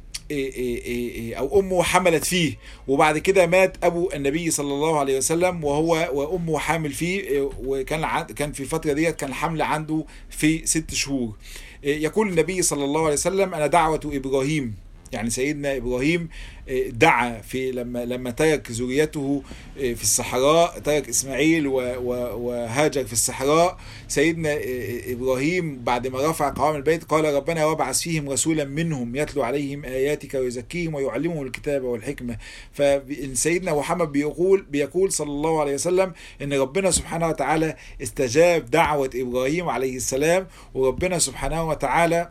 أو أمه حملت فيه، وبعد كده مات أبو النبي صلى الله عليه وسلم وهو وأمه حامل فيه، وكان كان في الفترة ديت كان الحمل عنده في ست شهور. يقول النبي صلى الله عليه وسلم أنا دعوة إبراهيم، يعني سيدنا إبراهيم دعا في لما لما ترك ذريته في الصحراء، ترك إسماعيل وهاجر في الصحراء. سيدنا إبراهيم بعد ما رفع قوام البيت قال ربنا وابعث فيهم رسولا منهم يتلو عليهم آياتك ويزكيهم ويعلمهم الكتاب والحكمة. فسيدنا محمد بيقول بيقول صلى الله عليه وسلم إن ربنا سبحانه وتعالى استجاب دعوة إبراهيم عليه السلام، وربنا سبحانه وتعالى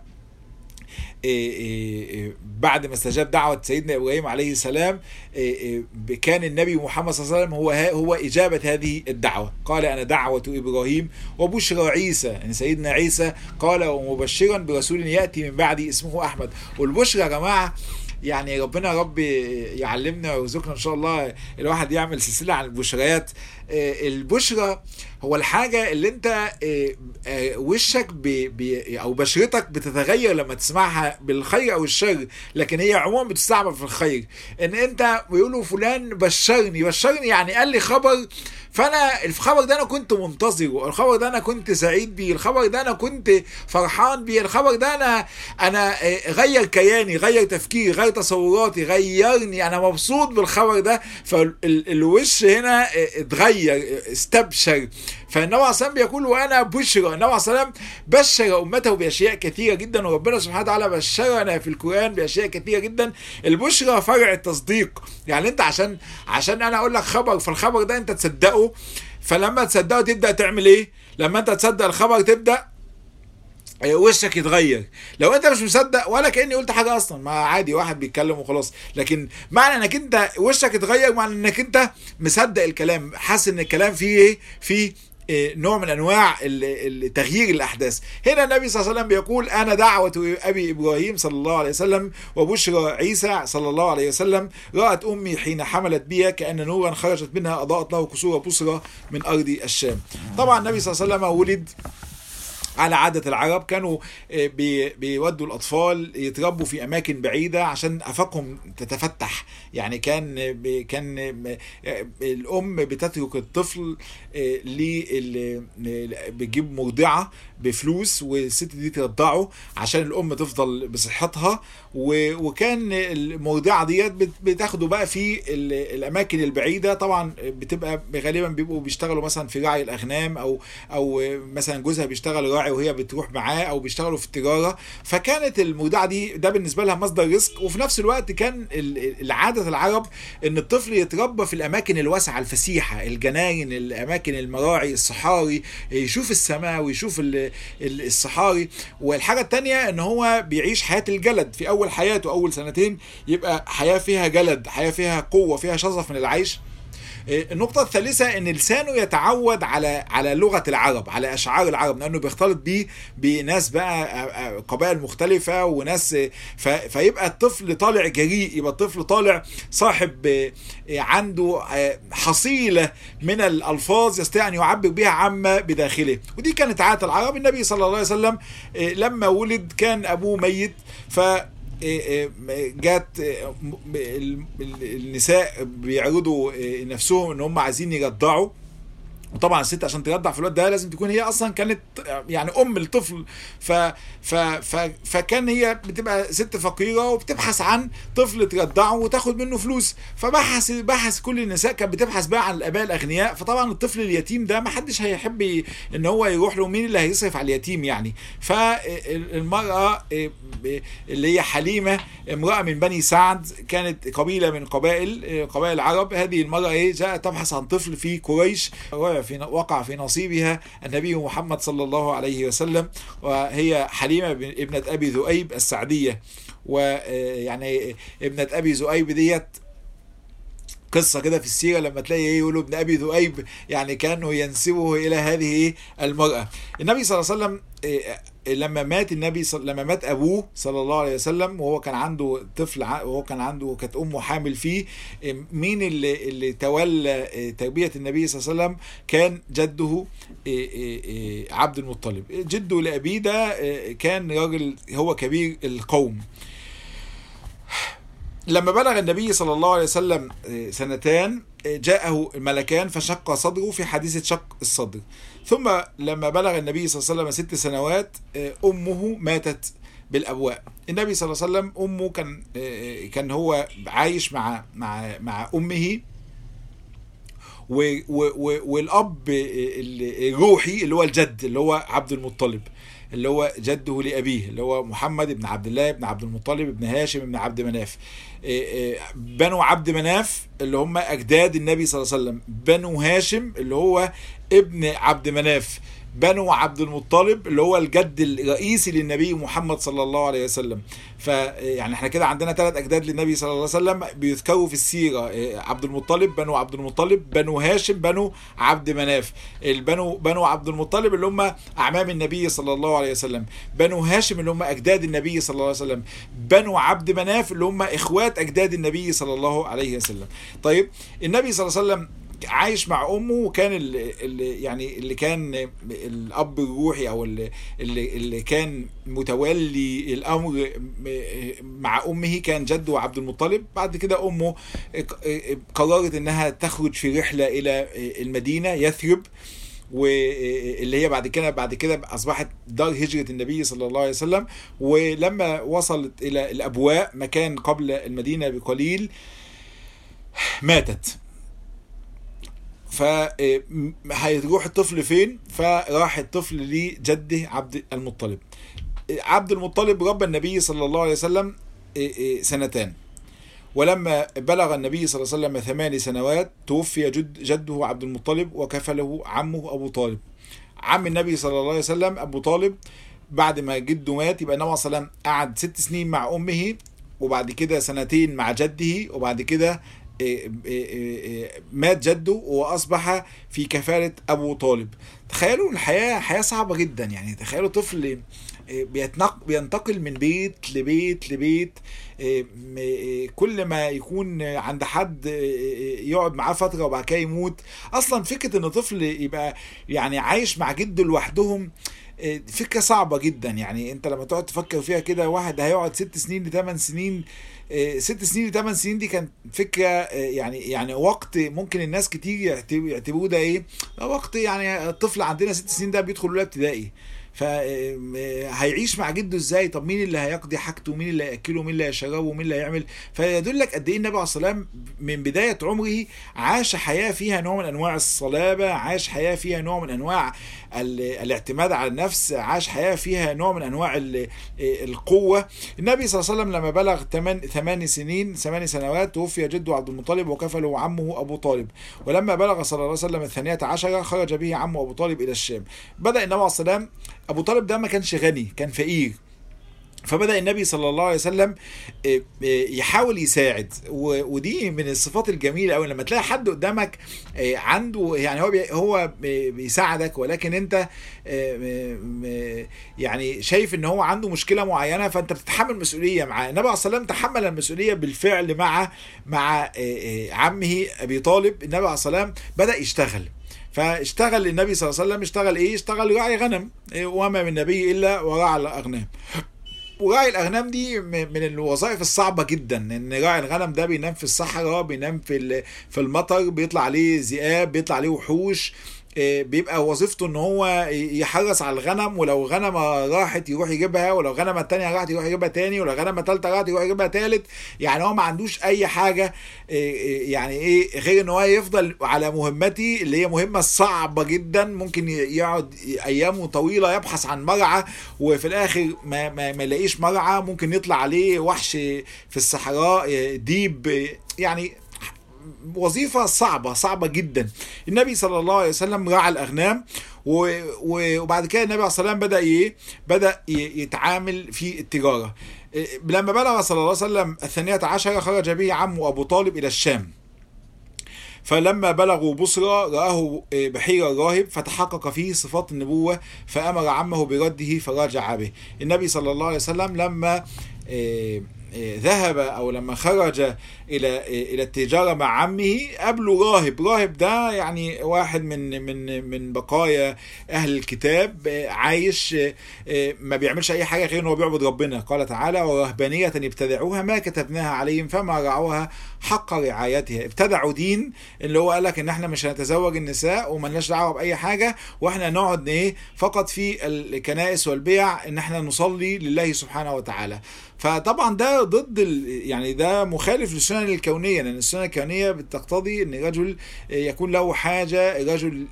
بعد ما استجاب دعوة سيدنا إبراهيم عليه السلام كان النبي محمد صلى الله عليه وسلم هو هو إجابة هذه الدعوة. قال أنا دعوة إبراهيم وبشرى عيسى، يعني سيدنا عيسى قال ومبشرا برسول يأتي من بعدي اسمه أحمد. والبشرى يا جماعة يعني ربنا رب يعلمنا ويرزقنا ان شاء الله الواحد يعمل سلسله عن البشريات. البشرى هو الحاجه اللي انت وشك بي بي او بشرتك بتتغير لما تسمعها بالخير او الشر، لكن هي عموما بتستعمل في الخير. ان انت بيقولوا فلان بشرني بشرني يعني قال لي خبر، فانا الخبر ده انا كنت منتظره، الخبر ده انا كنت سعيد بيه، الخبر ده انا كنت فرحان بيه، الخبر ده انا انا غير كياني غير تفكيري غير تصوراتي غيرني، انا مبسوط بالخبر ده. فالوش هنا اتغير استبشر. فالنبي عليه الصلاة والسلام بيقول وانا بشرى، النبي عليه الصلاة والسلام بشر امته باشياء كثيره جدا، وربنا سبحانه وتعالى بشرنا في القران باشياء كثيره جدا. البشرى فرع التصديق، يعني انت عشان عشان انا اقول لك خبر فالخبر ده انت تصدقه، فلما تصدقه تبدا تعمل ايه؟ لما انت تصدق الخبر تبدا وشك يتغير. لو انت مش مصدق ولا كأني قلت حاجه اصلا، ما عادي واحد بيتكلم وخلاص، لكن معنى انك انت وشك يتغير معنى انك انت مصدق الكلام، حاسس ان الكلام فيه ايه فيه نوع من انواع تغيير الاحداث. هنا النبي صلى الله عليه وسلم بيقول انا دعوه ابي ابراهيم صلى الله عليه وسلم وبشرى عيسى صلى الله عليه وسلم. رأت امي حين حملت بها كأن نورا خرجت منها اضاءت له كسور بصرى من ارض الشام. طبعا النبي صلى الله عليه وسلم ولد على عادة العرب كانوا بيودوا الأطفال يتربوا في أماكن بعيدة عشان أفاقهم تتفتح. يعني كان كان الأم بتترك الطفل اللي بتجيب مرضعة بفلوس والست دي ترضعه عشان الأم تفضل بصحتها، وكان المرضعة ديت بتاخده بقى في الأماكن البعيدة. طبعا بتبقى غالبا بيبقوا بيشتغلوا مثلا في رعي الأغنام أو أو مثلا جوزها بيشتغل راعي وهي بتروح معاه، او بيشتغلوا في التجاره. فكانت المودعه دي ده بالنسبه لها مصدر رزق. وفي نفس الوقت كان العاده العرب ان الطفل يتربى في الاماكن الواسعه الفسيحه، الجناين، الاماكن المراعي، الصحاري، يشوف السماء ويشوف الصحاري. والحاجه الثانيه ان هو بيعيش حياه الجلد في اول حياته، اول سنتين يبقى حياه فيها جلد، حياه فيها قوه، فيها شظف من العيش. النقطة الثالثة ان لسانه يتعود على على لغة العرب، على اشعار العرب، لانه بيختلط بيه بناس بقى قبائل مختلفة وناس، فيبقى الطفل طالع جريء، يبقى الطفل طالع صاحب عنده حصيلة من الالفاظ يستطيع ان يعبر بها عما بداخله. ودي كانت عادة العرب. النبي صلى الله عليه وسلم لما ولد كان ابوه ميت، ف جات النساء بيعرضوا نفسهم ان هم عايزين يرضعوا، وطبعا الست عشان ترضع في الوقت ده لازم تكون هي اصلا كانت يعني ام الطفل. ف ف ف فكان هي بتبقى ست فقيره وبتبحث عن طفل ترضعه وتاخد منه فلوس. فبحث بحث كل النساء كانت بتبحث بقى عن الاباء الاغنياء. فطبعا الطفل اليتيم ده ما حدش هيحب ان هو يروح له، مين اللي هيصرف على اليتيم يعني؟ فالمراه اللي هي حليمه، امراه من بني سعد، كانت قبيله من قبائل قبائل العرب. هذه المراه ايه جاءت تبحث عن طفل في قريش، في وقع في نصيبها النبي محمد صلى الله عليه وسلم، وهي حليمة ابنة أبي ذؤيب السعدية. ويعني ابنة أبي ذؤيب ديت قصة كده في السيرة، لما تلاقي ايه يقولوا ابن أبي ذؤيب يعني كانوا ينسبه إلى هذه المرأة. النبي صلى الله عليه وسلم لما مات النبي صل... لما مات ابوه صلى الله عليه وسلم وهو كان عنده طفل، وهو كان عنده كانت امه حامل فيه، مين اللي اللي تولى تربيه النبي صلى الله عليه وسلم؟ كان جده عبد المطلب. جده لابيه ده كان راجل هو كبير القوم. لما بلغ النبي صلى الله عليه وسلم سنتان جاءه الملكان فشق صدره في حادثة شق الصدر. ثم لما بلغ النبي صلى الله عليه وسلم ست سنوات أمه ماتت بالأبواء. النبي صلى الله عليه وسلم أمه كان كان هو عايش مع مع مع أمه، والأب الروحي اللي هو الجد اللي هو عبد المطلب، اللي هو جده لأبيه، اللي هو محمد بن عبد الله بن عبد المطلب بن هاشم بن عبد مناف. بنو عبد مناف اللي هم أجداد النبي صلى الله عليه وسلم، بنو هاشم اللي هو ابن عبد مناف، بنو عبد المطلب اللي هو الجد الرئيسي للنبي محمد صلى الله عليه وسلم. فيعني احنا كده عندنا ثلاث اجداد للنبي صلى الله عليه وسلم بيذكروا في السيره، عبد المطلب، بنو عبد المطلب، بنو هاشم، بنو عبد مناف. البنو بنو عبد المطلب اللي هم اعمام النبي صلى الله عليه وسلم، بنو هاشم اللي هم اجداد النبي صلى الله عليه وسلم، بنو عبد مناف اللي هم اخوات اجداد النبي صلى الله عليه وسلم. طيب النبي صلى الله عليه وسلم عايش مع امه، وكان اللي يعني اللي كان الاب الروحي او اللي اللي كان متولي الامر مع امه كان جده عبد المطلب. بعد كده امه قررت انها تخرج في رحله الى المدينه يثرب، واللي هي بعد كده بعد كده اصبحت دار هجره النبي صلى الله عليه وسلم. ولما وصلت الى الابواء مكان قبل المدينه بقليل ماتت. فهيروح الطفل فين؟ فراح الطفل لجده عبد المطلب. عبد المطلب ربى النبي صلى الله عليه وسلم سنتان، ولما بلغ النبي صلى الله عليه وسلم ثمان سنوات توفي جد جده عبد المطلب وكفله عمه أبو طالب. عم النبي صلى الله عليه وسلم أبو طالب بعد ما جده مات يبقى النبي صلى الله عليه وسلم قعد ست سنين مع أمه، وبعد كده سنتين مع جده، وبعد كده مات جده وأصبح في كفالة أبو طالب. تخيلوا الحياة حياة صعبة جدا، يعني تخيلوا طفل بينتقل من بيت لبيت لبيت، كل ما يكون عند حد يقعد معاه فترة وبعد كده يموت. أصلا فكرة إن طفل يبقى يعني عايش مع جده لوحدهم فكرة صعبة جدا. يعني انت لما تقعد تفكر فيها كده، واحد هيقعد ست سنين لثمان سنين، ست سنين لثمان سنين دي كانت فكرة يعني يعني وقت ممكن الناس كتير يعتبروه ده ايه، وقت يعني الطفل عندنا ست سنين ده بيدخل اولى ابتدائي، فهيعيش مع جده ازاي؟ طب مين اللي هيقضي حاجته؟ مين اللي هياكله؟ مين اللي هيشربه؟ مين اللي هيعمل؟ فيدلك قد ايه النبي عليه الصلاه والسلام من بدايه عمره عاش حياه فيها نوع من انواع الصلابه، عاش حياه فيها نوع من انواع الاعتماد على النفس، عاش حياه فيها نوع من انواع القوه. النبي صلى الله عليه وسلم لما بلغ ثمان سنين ثمان سنوات توفي جده عبد المطلب وكفله عمه ابو طالب، ولما بلغ صلى الله عليه وسلم الثانية عشرة خرج به عمه ابو طالب الى الشام. بدا النبي عليه الصلاه والسلام، ابو طالب ده ما كانش غني، كان فقير، فبدأ النبي صلى الله عليه وسلم يحاول يساعد. ودي من الصفات الجميلة أوي لما تلاقي حد قدامك عنده يعني هو هو بيساعدك، ولكن أنت يعني شايف إن هو عنده مشكلة معينة، فأنت بتتحمل مسؤولية معاه. النبي عليه الصلاة والسلام تحمل المسؤولية بالفعل مع مع عمه أبي طالب. النبي عليه الصلاة والسلام بدأ يشتغل، فاشتغل النبي صلى الله عليه وسلم، اشتغل ايه؟ اشتغل راعي غنم، وما من نبي الا وراعى الاغنام. وراعي الاغنام دي من الوظائف الصعبه جدا، ان راعي الغنم ده بينام في الصحراء، بينام في في المطر، بيطلع عليه ذئاب، بيطلع عليه وحوش، بيبقى وظيفته ان هو يحرس على الغنم، ولو غنمه راحت يروح يجيبها، ولو غنمه التانية راحت يروح يجيبها تاني، ولو غنمه تالتة راحت يروح يجيبها تالت. يعني هو ما عندوش اي حاجه يعني ايه غير ان هو يفضل على مهمتي اللي هي مهمه صعبه جدا. ممكن يقعد ايام طويله يبحث عن مرعى، وفي الاخر ما ما, ما يلاقيش مرعى، ممكن يطلع عليه وحش في الصحراء، ديب، يعني وظيفة صعبة صعبة جدا. النبي صلى الله عليه وسلم راعى الأغنام، وبعد كده النبي عليه الصلاة والسلام بدأ إيه؟ بدأ يتعامل في التجارة. لما بلغ صلى الله عليه وسلم الثانية عشرة خرج به عمه أبو طالب إلى الشام، فلما بلغوا بصرى رآه بحير الراهب فتحقق فيه صفات النبوة، فأمر عمه برده فرجع به. النبي صلى الله عليه وسلم لما ذهب او لما خرج الى الى التجاره مع عمه قابله راهب. راهب ده يعني واحد من من من بقايا اهل الكتاب، عايش ما بيعملش اي حاجه غير انه بيعبد ربنا. قال تعالى: ورهبانيه ابتدعوها ما كتبناها عليهم فما رعوها حق رعايتها. ابتدعوا دين اللي هو قالك ان احنا مش هنتزوج النساء ومالناش دعوه باي حاجه، واحنا نقعد ايه فقط في الكنائس والبيع، ان احنا نصلي لله سبحانه وتعالى. فطبعا ده ضد ال... يعني ده مخالف للسنن الكونيه، لان السنن الكونيه بتقتضي ان الرجل يكون له حاجه، الرجل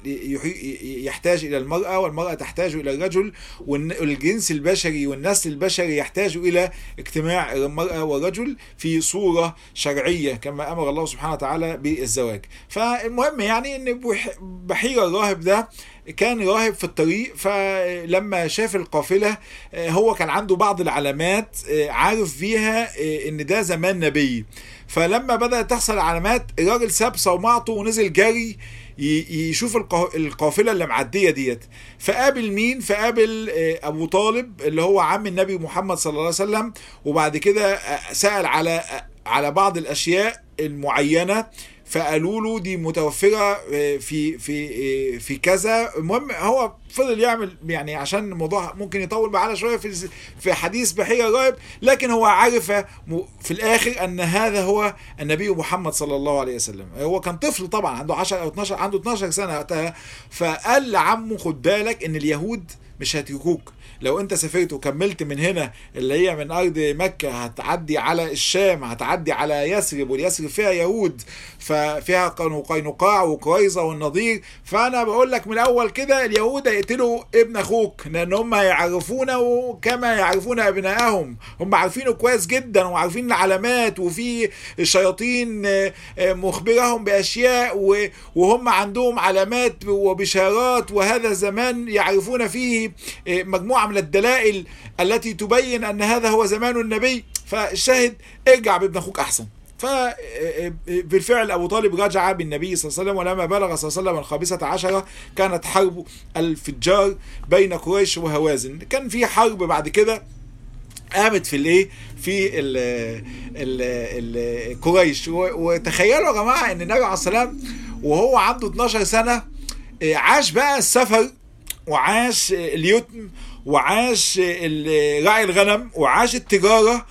يحتاج الى المراه والمراه تحتاج الى الرجل، والجنس البشري والنسل البشري يحتاج الى اجتماع المراه والرجل في صوره شرعيه كما امر الله سبحانه وتعالى بالزواج. فالمهم يعني ان بحير الراهب ده كان راهب في الطريق، فلما شاف القافلة هو كان عنده بعض العلامات عارف فيها ان ده زمان نبي. فلما بدأت تحصل علامات الراجل ساب صومعته ونزل جري يشوف القافلة اللي معدية ديت، فقابل مين؟ فقابل ابو طالب اللي هو عم النبي محمد صلى الله عليه وسلم. وبعد كده سأل على على بعض الاشياء المعينة، فقالوا له دي متوفرة في في في كذا. المهم هو فضل يعمل يعني عشان الموضوع ممكن يطول معانا شوية في في حديث بحير الراهب، لكن هو عارف في الآخر أن هذا هو النبي محمد صلى الله عليه وسلم. هو كان طفل طبعا، عنده عشرة أو اتناشر، عنده اتناشر سنة وقتها. فقال لعمه: خد بالك إن اليهود مش هتركوك، لو انت سافرت وكملت من هنا اللي هي من ارض مكة هتعدي على الشام، هتعدي على يثرب، واليثرب فيها يهود، ففيها قينقاع وقريظة والنضير. فانا بقول لك من الاول كده اليهود هيقتلوا ابن اخوك، لان هم يعرفونه كما يعرفون ابنائهم، هم عارفينه كويس جدا وعارفين العلامات، وفي الشياطين مخبرهم باشياء وهم عندهم علامات وبشارات، وهذا الزمان يعرفون فيه مجموعة من الدلائل التي تبين أن هذا هو زمان النبي. فالشاهد ارجع بابن أخوك أحسن. فبالفعل أبو طالب رجع بالنبي صلى الله عليه وسلم. ولما بلغ صلى الله عليه وسلم الخامسة عشرة كانت حرب الفجار بين قريش وهوازن. كان في حرب بعد كده قامت في الايه في ال ال قريش. وتخيلوا يا جماعة ان النبي عليه الصلاة والسلام وهو عنده اتناشر سنة عاش بقى السفر وعاش اليتم، وعاش راعي الغنم، وعاش التجارة،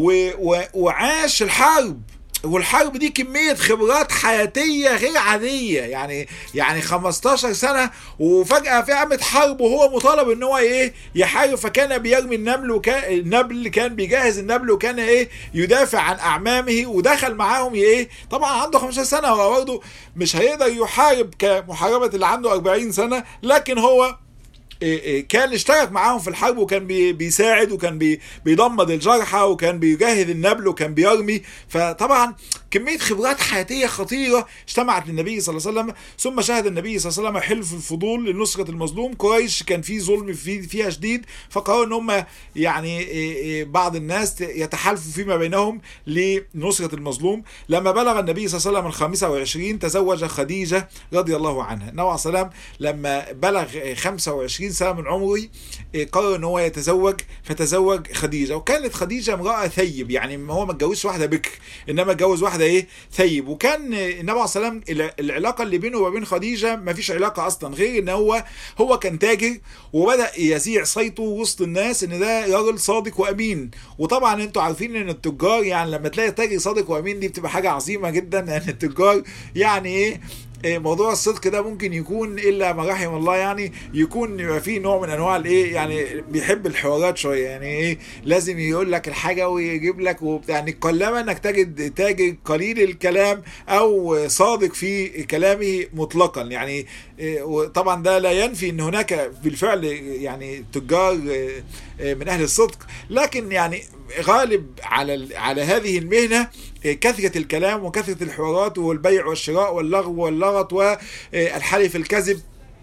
وعاش الحرب. والحرب دي كمية خبرات حياتية غير عادية، يعني يعني خمستاشر سنة وفجأة في عامة حرب وهو مطالب ان هو ايه يحارب. فكان بيرمي النمل، وكان النبل كان بيجهز النبل، وكان ايه يدافع عن اعمامه، ودخل معاهم ايه. طبعا عنده خمستاشر سنة، هو برضه مش هيقدر يحارب كمحاربة اللي عنده أربعين سنة، لكن هو كان اشترك معاهم في الحرب، وكان بيساعد، وكان بيضمد الجرحى، وكان بيجهز النبل، وكان بيرمي. فطبعا كمية خبرات حياتية خطيرة اجتمعت للنبي صلى الله عليه وسلم. ثم شهد النبي صلى الله عليه وسلم حلف الفضول لنصرة المظلوم. قريش كان في ظلم فيها شديد، فقرروا ان هم يعني بعض الناس يتحالفوا فيما بينهم لنصرة المظلوم. لما بلغ النبي صلى الله عليه وسلم الخامسة وعشرين تزوج خديجة رضي الله عنها. النبي عليه السلام لما بلغ خمسة وعشرين سنة من عمره قرر ان هو يتزوج، فتزوج خديجة. وكانت خديجة امرأة ثيب، يعني هو ما اتجوزش واحدة بكر، انما اتجوز واحدة ايه ثيب. وكان النبي عليه السلام العلاقة اللي بينه وبين خديجة ما فيش علاقة اصلا، غير ان هو هو كان تاجر، وبدأ يذيع صيته وسط الناس ان ده راجل صادق وامين. وطبعا انتوا عارفين ان التجار يعني لما تلاقي تاجر صادق وامين دي بتبقى حاجة عظيمة جدا، لان يعني التجار يعني ايه موضوع الصدق ده ممكن يكون الا ما رحم الله، يعني يكون يبقى فيه نوع من انواع الايه، يعني بيحب الحوارات شويه، يعني ايه لازم يقول لك الحاجه ويجيب لك وبتاع. يعني قلما انك تجد تاجر قليل الكلام او صادق في كلامه مطلقا، يعني طبعا ده لا ينفي ان هناك بالفعل يعني تجار من اهل الصدق، لكن يعني غالب على على هذه المهنه كثرة الكلام وكثرة الحوارات والبيع والشراء واللغو واللغط والحلف الكذب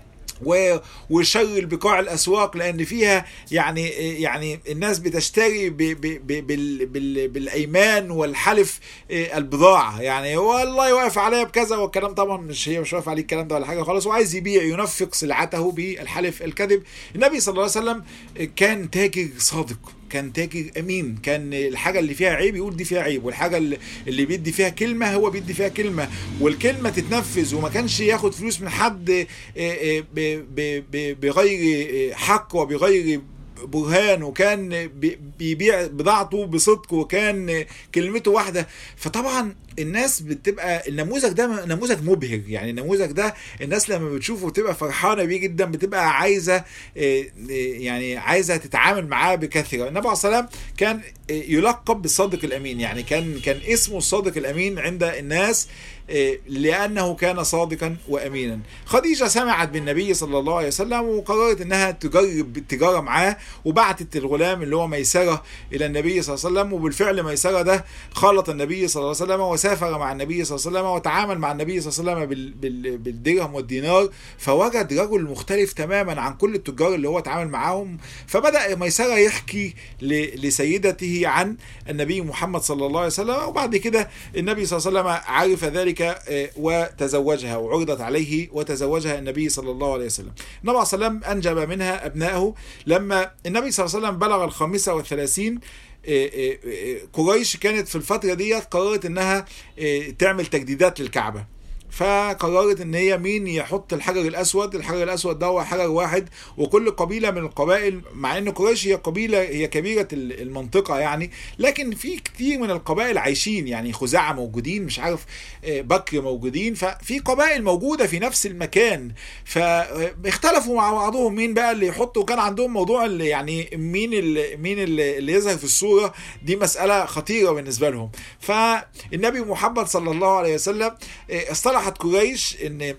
وشر البقاع الاسواق، لان فيها يعني يعني الناس بتشتري ب ب ب بال بال بالايمان والحلف البضاعه، يعني والله واقف عليا بكذا، والكلام طبعا مش هي مش واقف عليه الكلام ده ولا حاجه خالص، وعايز يبيع ينفق سلعته بالحلف الكذب. النبي صلى الله عليه وسلم كان تاجر صادق، كان تاجر امين، كان الحاجه اللي فيها عيب يقول دي فيها عيب، والحاجه اللي بيدي فيها كلمه هو بيدي فيها كلمه، والكلمه تتنفذ، وما كانش ياخد فلوس من حد بغير حق وبغير برهان، وكان بيبيع بضاعته بصدق، وكان كلمته واحده. فطبعا الناس بتبقى النموذج ده نموذج مبهر، يعني النموذج ده الناس لما بتشوفه بتبقى فرحانه بيه جدا، بتبقى عايزه يعني عايزه تتعامل معاه بكثره. النبي عليه السلام كان يلقب بالصادق الامين، يعني كان كان اسمه الصادق الامين عند الناس لأنه كان صادقا وأمينا. خديجة سمعت بالنبي صلى الله عليه وسلم وقررت أنها تجرب التجارة معاه، وبعتت الغلام اللي هو ميسرة إلى النبي صلى الله عليه وسلم. وبالفعل ميسرة ده خالط النبي صلى الله عليه وسلم وسافر مع النبي صلى الله عليه وسلم، وتعامل مع النبي صلى الله عليه وسلم بالدرهم والدينار، فوجد رجل مختلف تماما عن كل التجار اللي هو تعامل معاهم. فبدأ ميسرة يحكي لسيدته عن النبي محمد صلى الله عليه وسلم، وبعد كده النبي صلى الله عليه وسلم عرف ذلك وتزوجها، وعرضت عليه وتزوجها النبي صلى الله عليه وسلم. النبي عليه السلام أنجب منها أبنائه. لما النبي صلى الله عليه وسلم بلغ الخامسة والثلاثين قريش كانت في الفترة دي قررت أنها تعمل تجديدات للكعبة، فقررت ان هي مين يحط الحجر الاسود. الحجر الاسود ده هو حجر واحد، وكل قبيله من القبائل، مع ان قريش هي قبيله هي كبيره المنطقه يعني، لكن في كتير من القبائل عايشين، يعني خزاعه موجودين، مش عارف بكر موجودين، ففي قبائل موجوده في نفس المكان، فاختلفوا مع بعضهم مين بقى اللي يحط. وكان عندهم موضوع اللي يعني مين اللي مين اللي, اللي يظهر في الصوره، دي مساله خطيره بالنسبه لهم. فالنبي محمد صلى الله عليه وسلم اصطلح قريش ان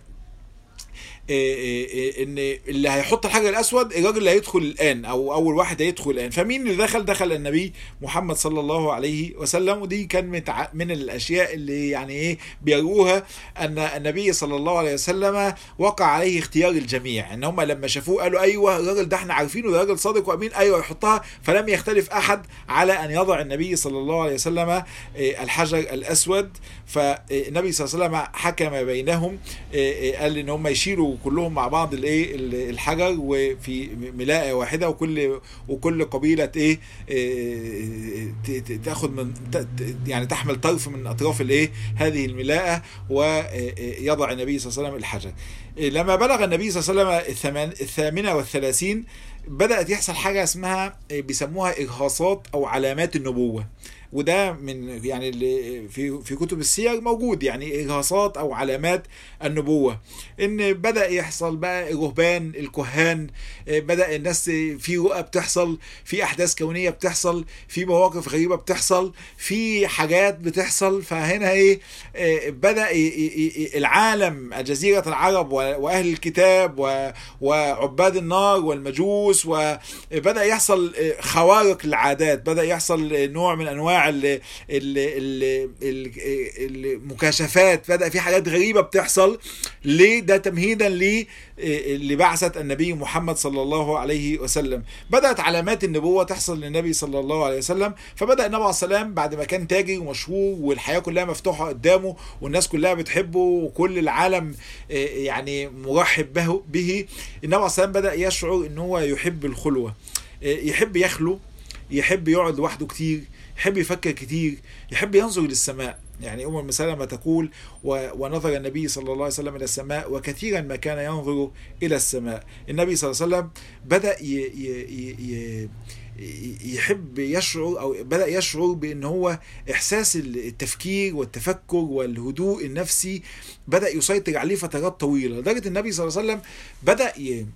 ان اللي هيحط الحجر الاسود الراجل اللي هيدخل الان، او اول واحد هيدخل الان. فمين اللي دخل؟ دخل النبي محمد صلى الله عليه وسلم. ودي كان من الاشياء اللي يعني ايه بيروها ان النبي صلى الله عليه وسلم وقع عليه اختيار الجميع، ان هم لما شافوه قالوا ايوه الراجل ده احنا عارفينه، ده راجل صادق وامين، ايوه يحطها. فلم يختلف احد على ان يضع النبي صلى الله عليه وسلم الحجر الاسود. فالنبي صلى الله عليه وسلم حكم بينهم، قال ان هم يشيلوا كلهم مع بعض الايه الحجر وفي ملاءه واحده، وكل وكل قبيله ايه تاخد من يعني تحمل طرف من اطراف الايه هذه الملاءه، ويضع النبي صلى الله عليه وسلم الحجر. لما بلغ النبي صلى الله عليه وسلم الثامنه والثلاثين بدأت يحصل حاجة اسمها بيسموها إرهاصات أو علامات النبوة، وده من يعني في في كتب السير موجود، يعني إرهاصات أو علامات النبوة. إن بدأ يحصل بقى الرهبان الكهان، بدأ الناس في رؤى بتحصل، في أحداث كونية بتحصل، في مواقف غريبة بتحصل، في حاجات بتحصل. فهنا إيه بدأ العالم جزيرة العرب وأهل الكتاب وعباد النار والمجوس، وبدأ يحصل خوارق العادات، بدأ يحصل نوع من أنواع المكاشفات، بدأ في حاجات غريبة بتحصل. ليه؟ ده تمهيدا لبعثة النبي محمد صلى الله عليه وسلم. بدأت علامات النبوة تحصل للنبي صلى الله عليه وسلم. فبدأ النبي عليه السلام بعد ما كان تاجر ومشهور والحياة كلها مفتوحة قدامه والناس كلها بتحبه وكل العالم يعني مرحب به به النبي عليه السلام بدأ يشعر ان هو يحب الخلوة، يحب يخلو، يحب يقعد لوحده كتير، يحب يفكر كتير، يحب ينظر للسماء. يعني أم سلمة تقول: ونظر النبي صلى الله عليه وسلم إلى السماء وكثيرا ما كان ينظر إلى السماء. النبي صلى الله عليه وسلم بدأ يحب يشعر أو بدأ يشعر بأن هو إحساس التفكير والتفكر والهدوء النفسي بدأ يسيطر عليه فترات طويلة، لدرجة النبي صلى الله عليه وسلم بدأ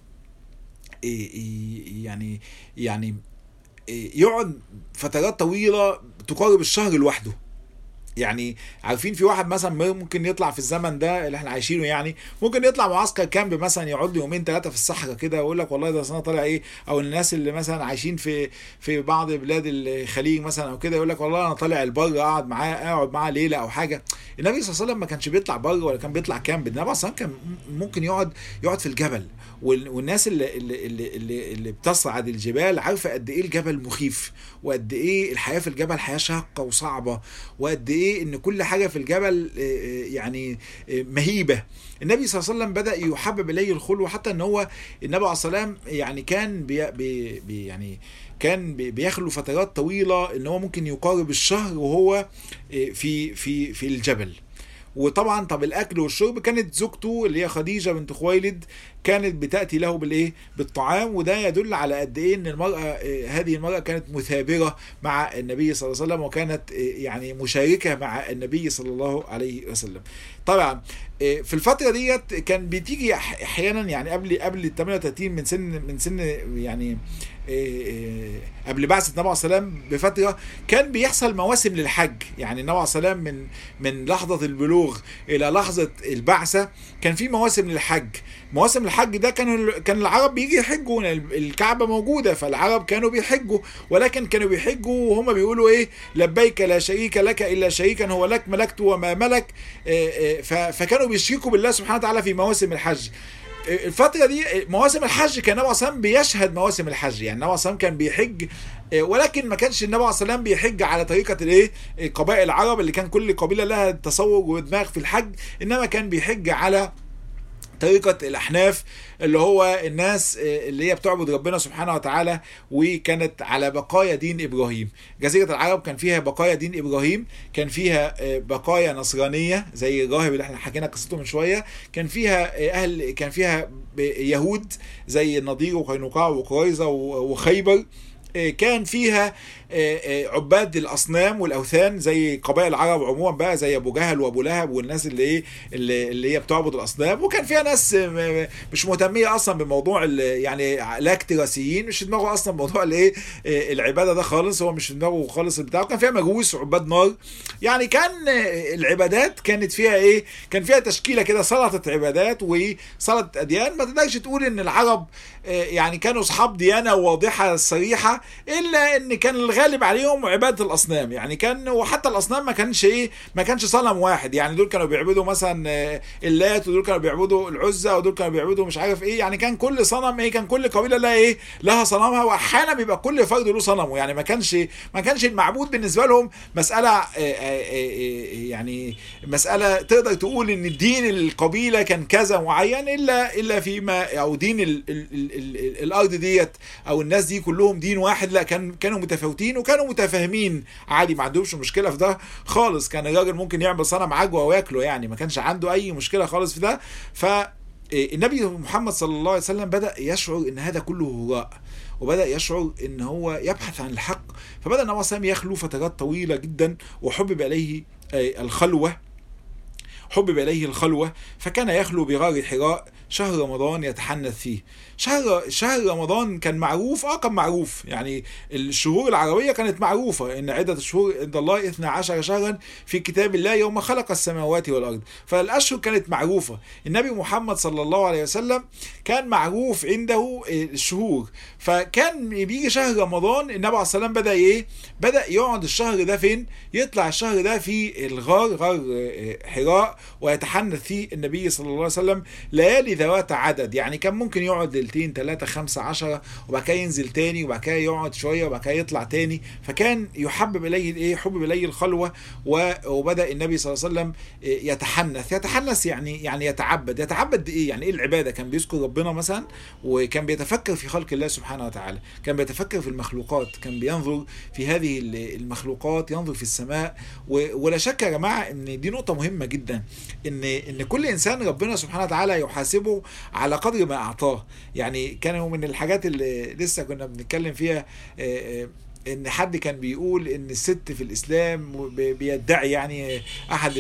يعني يعني يقعد فترات طويلة تقارب الشهر لوحده. يعني عارفين في واحد مثلا ممكن يطلع في الزمن ده اللي احنا عايشينه، يعني ممكن يطلع معسكر كامب مثلا يقعد له يومين ثلاثه في الصحراء كده ويقول لك والله ده انا طالع ايه. او الناس اللي مثلا عايشين في في بعض بلاد الخليج مثلا او كده يقول لك والله انا طالع البر اقعد معاه اقعد معاه ليله او حاجه. النبي صلى الله عليه وسلم ما كانش بيطلع بر ولا كان بيطلع كامب، النبي اصلا كان ممكن يقعد يقعد في الجبل. والناس اللي اللي اللي, اللي بتصعد الجبال عارفه قد ايه الجبل مخيف، وقد ايه الحياه في الجبل حياه شاقه وصعبه، وقد ايه ان كل حاجه في الجبل يعني مهيبه. النبي صلى الله عليه وسلم بدا يحبب اليه الخلوه، حتى ان هو النبي عليه السلام يعني كان بي بي يعني كان بيخلو فترات طويله ان هو ممكن يقارب الشهر وهو في في في الجبل. وطبعا طب الاكل والشرب كانت زوجته اللي هي خديجه بنت خويلد كانت بتاتي له بالايه بالطعام، وده يدل على قد ايه ان المراه هذه المراه كانت مثابره مع النبي صلى الله عليه وسلم، وكانت يعني مشاركه مع النبي صلى الله عليه وسلم. طبعا في الفتره ديت كان بتيجي احيانا يعني قبل قبل ال ثمانية وثلاثين من سن من سن يعني قبل بعثة النبي عليه السلام بفترة كان بيحصل مواسم للحج. يعني النبي عليه السلام من من لحظة البلوغ إلى لحظة البعثة كان في مواسم للحج. مواسم الحج ده كانوا كان العرب بيجي يحجوا، الكعبة موجودة فالعرب كانوا بيحجوا، ولكن كانوا بيحجوا وهم بيقولوا ايه لبيك لا شريك لك إلا شريكا هو لك ملكت وما ملك. فكانوا بيشركوا بالله سبحانه وتعالى في مواسم الحج. الفترة دي مواسم الحج كان النبي عليه الصلاة والسلام بيشهد مواسم الحج، يعني النبي عليه الصلاة والسلام كان بيحج، ولكن ما كانش النبي عليه الصلاة والسلام بيحج على طريقة الايه قبائل العرب اللي كان كل قبيلة لها تصور ودماغ في الحج، انما كان بيحج على طريقة الأحناف اللي هو الناس اللي هي بتعبد ربنا سبحانه وتعالى، وكانت على بقايا دين إبراهيم. جزيرة العرب كان فيها بقايا دين إبراهيم، كان فيها بقايا نصرانية زي الراهب اللي احنا حكينا قصته من شوية، كان فيها أهل كان فيها يهود زي النضير وقينقاع وقريظة وخيبر، كان فيها عباد الاصنام والاوثان زي قبائل العرب عموما بقى زي ابو جهل وابو لهب والناس اللي ايه اللي هي بتعبد الاصنام، وكان فيها ناس مش مهتميه اصلا بموضوع يعني لا اكتراسيين، مش في دماغه اصلا موضوع الايه العباده ده خالص، هو مش في دماغه خالص البتاع. وكان فيها مجوس وعباد نار، يعني كان العبادات كانت فيها ايه كان فيها تشكيله كده سلطه عبادات وسلطه اديان. ما تقدرش تقول ان العرب يعني كانوا اصحاب ديانه واضحه صريحه الشريعه، الا ان كان الغالب عليهم عباده الاصنام. يعني كان، وحتى الاصنام ما كانش ايه ما كانش صنم واحد، يعني دول كانوا بيعبدوا مثلا اللات، ودول كانوا بيعبدوا العزى، ودول كانوا بيعبدوا مش عارف ايه. يعني كان كل صنم ايه كان كل قبيله لها ايه لها صنمها، واحيانا بيبقى كل فرد له صنمه. يعني ما كانش ما كانش المعبود بالنسبه لهم مساله يعني مساله تقدر تقول ان الدين القبيله كان كذا معين، الا الا فيما او دين ال ال ال ال الارض ديت او الناس دي كلهم دين واحد. لا، كان كانوا متفاوتين وكانوا متفاهمين عادي، ما عندهمش مشكله في ده خالص. كان الراجل ممكن يعمل صنم عجوه وياكله، يعني ما كانش عنده اي مشكله خالص في ده. فالنبي محمد صلى الله عليه وسلم بدا يشعر ان هذا كله هراء، وبدا يشعر ان هو يبحث عن الحق. فبدا النبي صلى الله عليه وسلم يخلو فترات طويله جدا، وحبب اليه الخلوه حبب إليه الخلوة، فكان يخلو بغار حراء شهر رمضان يتحنث فيه. شهر شهر رمضان كان معروف اه كان معروف يعني الشهور العربية كانت معروفة ان عدة الشهور عند الله اثنا عشر شهرا في كتاب الله يوم خلق السماوات والأرض. فالأشهر كانت معروفة. النبي محمد صلى الله عليه وسلم كان معروف عنده الشهور، فكان بيجي شهر رمضان النبي عليه الصلاة والسلام بدأ ايه بدأ يقعد الشهر ده فين؟ يطلع الشهر ده في الغار، غار حراء، ويتحنث فيه النبي صلى الله عليه وسلم ليالي ذوات عدد. يعني كان ممكن يقعد ليلتين ثلاثة خمسة عشرة، وبعد كده ينزل تاني، وبعد كده يقعد شوية، وبعد كده يطلع تاني. فكان يحبب إليه الايه حبب إليه الخلوة. وبدأ النبي صلى الله عليه وسلم يتحنث يتحنث يعني يعني يتعبد. يتعبد ايه يعني ايه العبادة؟ كان بيذكر ربنا مثلا، وكان بيتفكر في خلق الله سبحانه وتعالى، كان بيتفكر في المخلوقات، كان بينظر في هذه المخلوقات، ينظر في السماء. ولا شك يا جماعة ان دي نقطة مهمة جدا، ان ان كل انسان ربنا سبحانه وتعالى يحاسبه على قدر ما اعطاه. يعني كانوا من الحاجات اللي لسه كنا بنتكلم فيها ان حد كان بيقول ان الست في الاسلام بيدعي، يعني احد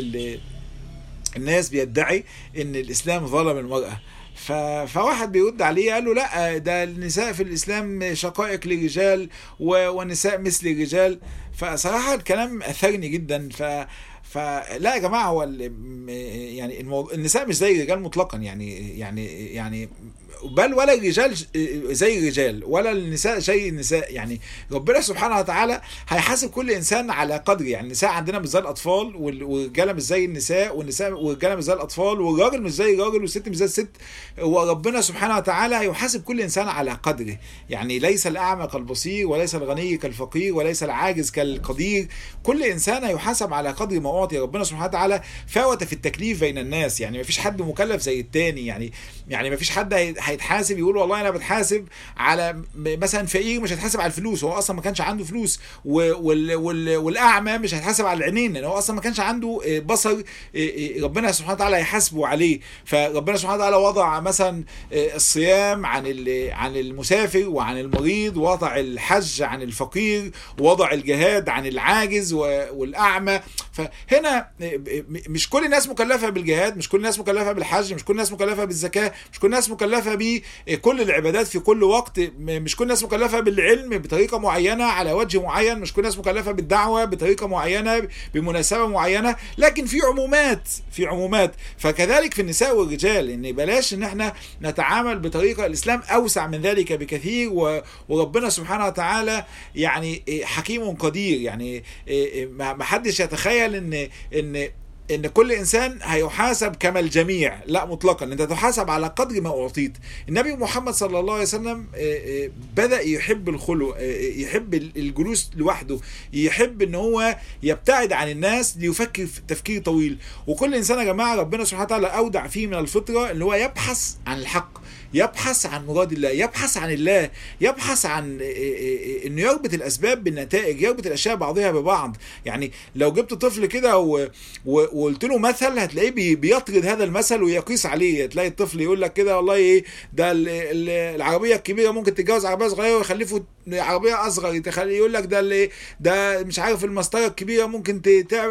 الناس بيدعي ان الاسلام ظلم المرأة. فواحد بيرد عليه قال له لا، ده النساء في الاسلام شقائق للرجال والنساء مثل الرجال. فصراحة الكلام اثرني جدا. ف فلا يا جماعه، هو يعني الموضوع النساء مش زي الرجال مطلقا، يعني يعني يعني بل ولا الرجال زي الرجال ولا النساء زي النساء. يعني ربنا سبحانه وتعالى هيحاسب كل انسان على قدر. يعني النساء عندنا مش زي الاطفال، والرجاله مش زي النساء، والنساء والرجاله مش زي الاطفال، والراجل مش زي الراجل، والست مش زي الست. وربنا سبحانه وتعالى هيحاسب كل انسان على قدره. يعني ليس الاعمى كالبصير، وليس الغني كالفقير، وليس العاجز كالقدير. كل انسان هيحاسب على قدر ما اعطي. ربنا سبحانه وتعالى فاوت في التكليف بين الناس، يعني ما فيش حد مكلف زي التاني. يعني يعني ما فيش حد هيتحاسب يقول والله انا بتحاسب على مثلا فقير مش هيتحاسب على الفلوس، هو اصلا ما كانش عنده فلوس. والاعمى مش هيتحاسب على العينين لان هو اصلا ما كانش عنده بصر، ربنا سبحانه وتعالى هيحاسبه عليه. فربنا سبحانه وتعالى وضع مثلا الصيام عن عن المسافر وعن المريض، وضع الحج عن الفقير، ووضع الجهاد عن العاجز والاعمى. فهنا مش كل الناس مكلفه بالجهاد، مش كل الناس مكلفه بالحج، مش كل الناس مكلفه بالزكاه، مش كل الناس مكلفه بكل العبادات في كل وقت، مش كل الناس مكلفه بالعلم بطريقه معينه على وجه معين، مش كل الناس مكلفه بالدعوه بطريقه معينه بمناسبه معينه. لكن في عمومات في عمومات فكذلك في النساء والرجال، ان بلاش ان احنا نتعامل بطريقه، الاسلام اوسع من ذلك بكثير. وربنا سبحانه وتعالى يعني حكيم قدير. يعني ما حدش يتخيل ان ان ان كل انسان هيحاسب كما الجميع، لا مطلقا. انت تحاسب على قدر ما اعطيت. النبي محمد صلى الله عليه وسلم بدأ يحب الخلو، يحب الجلوس لوحده، يحب ان هو يبتعد عن الناس ليفكر في تفكير طويل. وكل انسان يا جماعه ربنا سبحانه وتعالى اودع فيه من الفطره اللي هو يبحث عن الحق، يبحث عن مراد الله، يبحث عن الله، يبحث عن انه يربط الاسباب بالنتائج، يربط الاشياء بعضها ببعض. يعني لو جبت طفل كده وقلت له مثل هتلاقيه بيطرد هذا المثل ويقيس عليه. تلاقي الطفل يقول لك كده والله ايه ده العربيه الكبيره ممكن تتجوز عربيه صغيره ويخلفوا عربيه اصغر، يقول لك ده اللي ده مش عارف المسطره الكبيره ممكن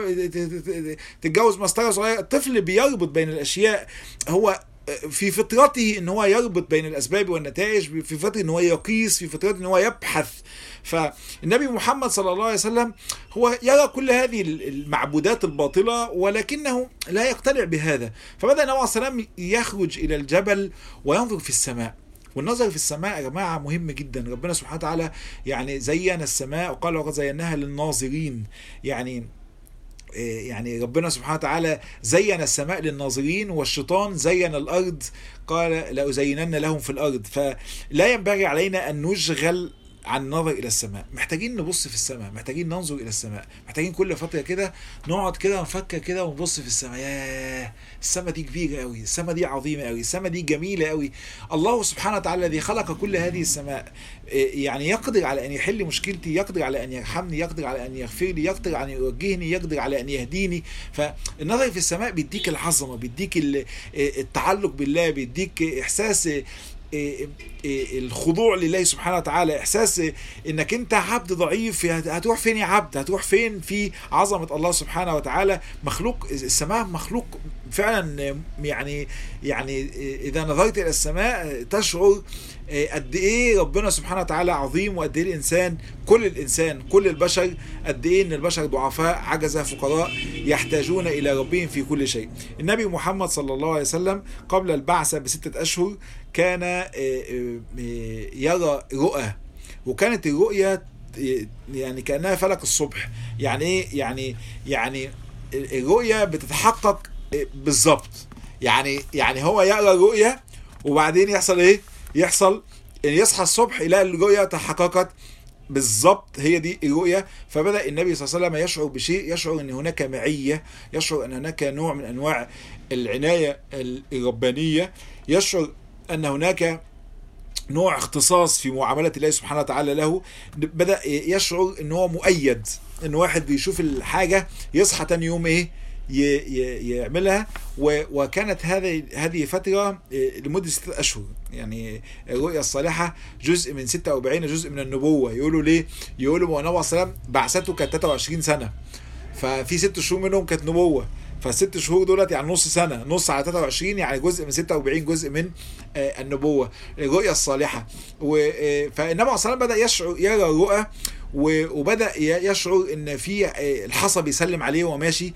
تتجوز مسطره صغيره. الطفل بيربط بين الاشياء، هو في فطرته ان هو يربط بين الاسباب والنتائج، في فطرته ان هو يقيس، في فطرته ان هو يبحث. فالنبي محمد صلى الله عليه وسلم هو يرى كل هذه المعبودات الباطلة ولكنه لا يقتنع بهذا. فبدأ النبي عليه الصلاة والسلام يخرج الى الجبل وينظر في السماء، والنظر في السماء يا جماعة مهم جدا. ربنا سبحانه وتعالى يعني زين السماء وقال وقد زيناها للناظرين، يعني يعني ربنا سبحانه وتعالى زين السماء للناظرين، والشيطان زين الأرض قال لأزينن لهم في الأرض. فلا ينبغي علينا أن نشغل عن النظر الى السماء، محتاجين نبص في السماء، محتاجين ننظر الى السماء، محتاجين كل فتره كده نقعد كده ونفكر كده ونبص في السماء. ياه السماء دي كبيره قوي، السماء دي عظيمه قوي، السماء دي جميله قوي. الله سبحانه وتعالى الذي خلق كل هذه السماء يعني يقدر على ان يحل مشكلتي، يقدر على ان يرحمني، يقدر على ان يغفر لي، يقدر على ان يوجهني، يقدر على ان يهديني. فالنظر في السماء بيديك العظمه، بيديك التعلق بالله، بيديك احساس الخضوع لله سبحانه وتعالى، احساس انك انت عبد ضعيف. هتروح فين يا عبد؟ هتروح فين في عظمه الله سبحانه وتعالى؟ مخلوق السماء مخلوق فعلا، يعني يعني اذا نظرت الى السماء تشعر قد ايه ربنا سبحانه وتعالى عظيم، وقد ايه الانسان كل الانسان كل البشر قد ايه ان البشر ضعفاء عجزة فقراء يحتاجون الى ربهم في كل شيء. النبي محمد صلى الله عليه وسلم قبل البعثة بستة اشهر كان يرى رؤى، وكانت الرؤية يعني كأنها فلك الصبح. يعني ايه؟ يعني يعني الرؤية بتتحقق بالظبط. يعني يعني هو يقرأ رؤية وبعدين يحصل ايه؟ يحصل ان يصحى الصبح يلاقي الرؤية تحققت بالظبط، هي دي الرؤية. فبدأ النبي صلى الله عليه وسلم يشعر بشيء، يشعر ان هناك معية، يشعر ان هناك نوع من انواع العناية الربانية، يشعر ان هناك نوع اختصاص في معاملة الله سبحانه وتعالى له. بدأ يشعر ان هو مؤيد، ان واحد بيشوف الحاجة يصحى تاني يوم ايه يعملها. وكانت هذه هذه فترة لمدة ستة أشهر. يعني الرؤيا الصالحة جزء من ستة وأربعين جزء من النبوة. يقولوا ليه؟ يقولوا والنبي عليه السلام بعثته كانت ثلاثة وعشرين سنة، ففي ست شهور منهم كانت نبوة، فالست شهور دولت يعني نص سنة، نص على ثلاثة وعشرين يعني جزء من ستة وأربعين جزء من النبوة، الرؤيا الصالحة. فالنبي عليه السلام بدأ يشعر يرى رؤى، وبدأ يشعر ان في الحصى بيسلم عليه وماشي،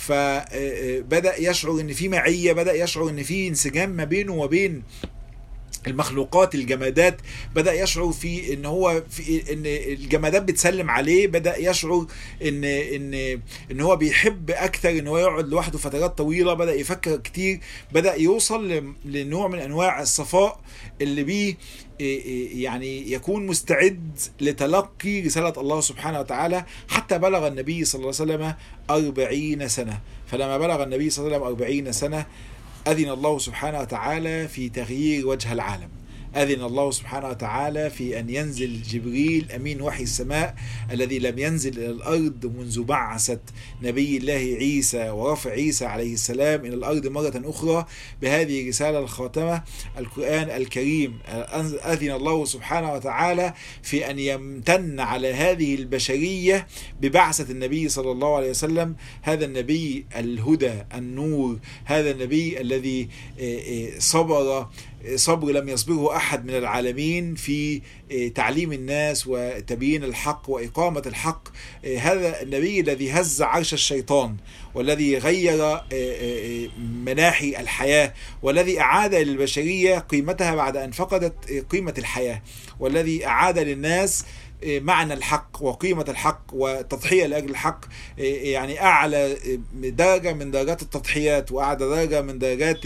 فبدأ يشعر ان في معية، بدأ يشعر ان في انسجام ما بينه وبين المخلوقات الجمادات، بدأ يشعر في ان هو في ان الجمادات بتسلم عليه، بدأ يشعر ان ان ان هو بيحب اكثر ان هو يقعد لوحده فترات طويلة، بدأ يفكر كتير، بدأ يوصل لنوع من انواع الصفاء اللي بيه يعني يكون مستعد لتلقي رسالة الله سبحانه وتعالى، حتى بلغ النبي صلى الله عليه وسلم أربعين سنة. فلما بلغ النبي صلى الله عليه وسلم أربعين سنة أذن الله سبحانه وتعالى في تغيير وجه العالم، أذن الله سبحانه وتعالى في أن ينزل جبريل أمين وحي السماء الذي لم ينزل إلى الأرض منذ بعثة نبي الله عيسى ورفع عيسى عليه السلام إلى الأرض مرة أخرى بهذه الرسالة الخاتمة القرآن الكريم. أذن الله سبحانه وتعالى في أن يمتن على هذه البشرية ببعثة النبي صلى الله عليه وسلم، هذا النبي الهدى النور، هذا النبي الذي صبر صبر لم يصبره أحد من العالمين في تعليم الناس وتبيين الحق وإقامة الحق، هذا النبي الذي هز عرش الشيطان، والذي غير مناحي الحياة، والذي أعاد للبشرية قيمتها بعد أن فقدت قيمة الحياة، والذي أعاد للناس معنى الحق وقيمة الحق وتضحية لأجل الحق. يعني أعلى درجة من درجات التضحيات، وأعلى درجة من درجات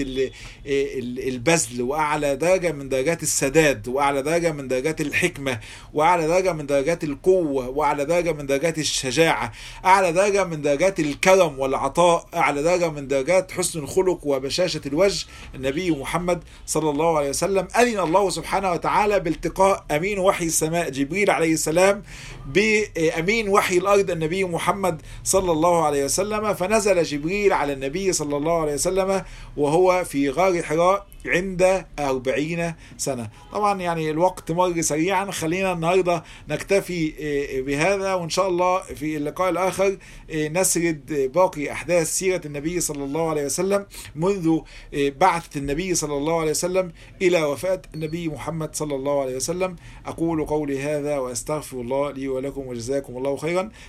البذل، وأعلى درجة من درجات السداد، وأعلى درجة من درجات الحكمة، وأعلى درجة من درجات القوة، وأعلى درجة من درجات الشجاعة، أعلى درجة من درجات الكرم والعطاء، أعلى درجة من درجات حسن الخلق وبشاشة الوجه النبي محمد صلى الله عليه وسلم. أذن الله سبحانه وتعالى بالتقاء أمين وحي السماء جبريل عليه السلام بأمين وحي الأرض النبي محمد صلى الله عليه وسلم، فنزل جبريل على النبي صلى الله عليه وسلم وهو في غار حراء عند أربعين سنة. طبعا يعني الوقت مر سريعا، خلينا النهاردة نكتفي بهذا، وإن شاء الله في اللقاء الآخر نسرد باقي أحداث سيرة النبي صلى الله عليه وسلم منذ بعثة النبي صلى الله عليه وسلم إلى وفاة النبي محمد صلى الله عليه وسلم. أقول قولي هذا وأستغفر الله لي ولكم وجزاكم الله خيرا.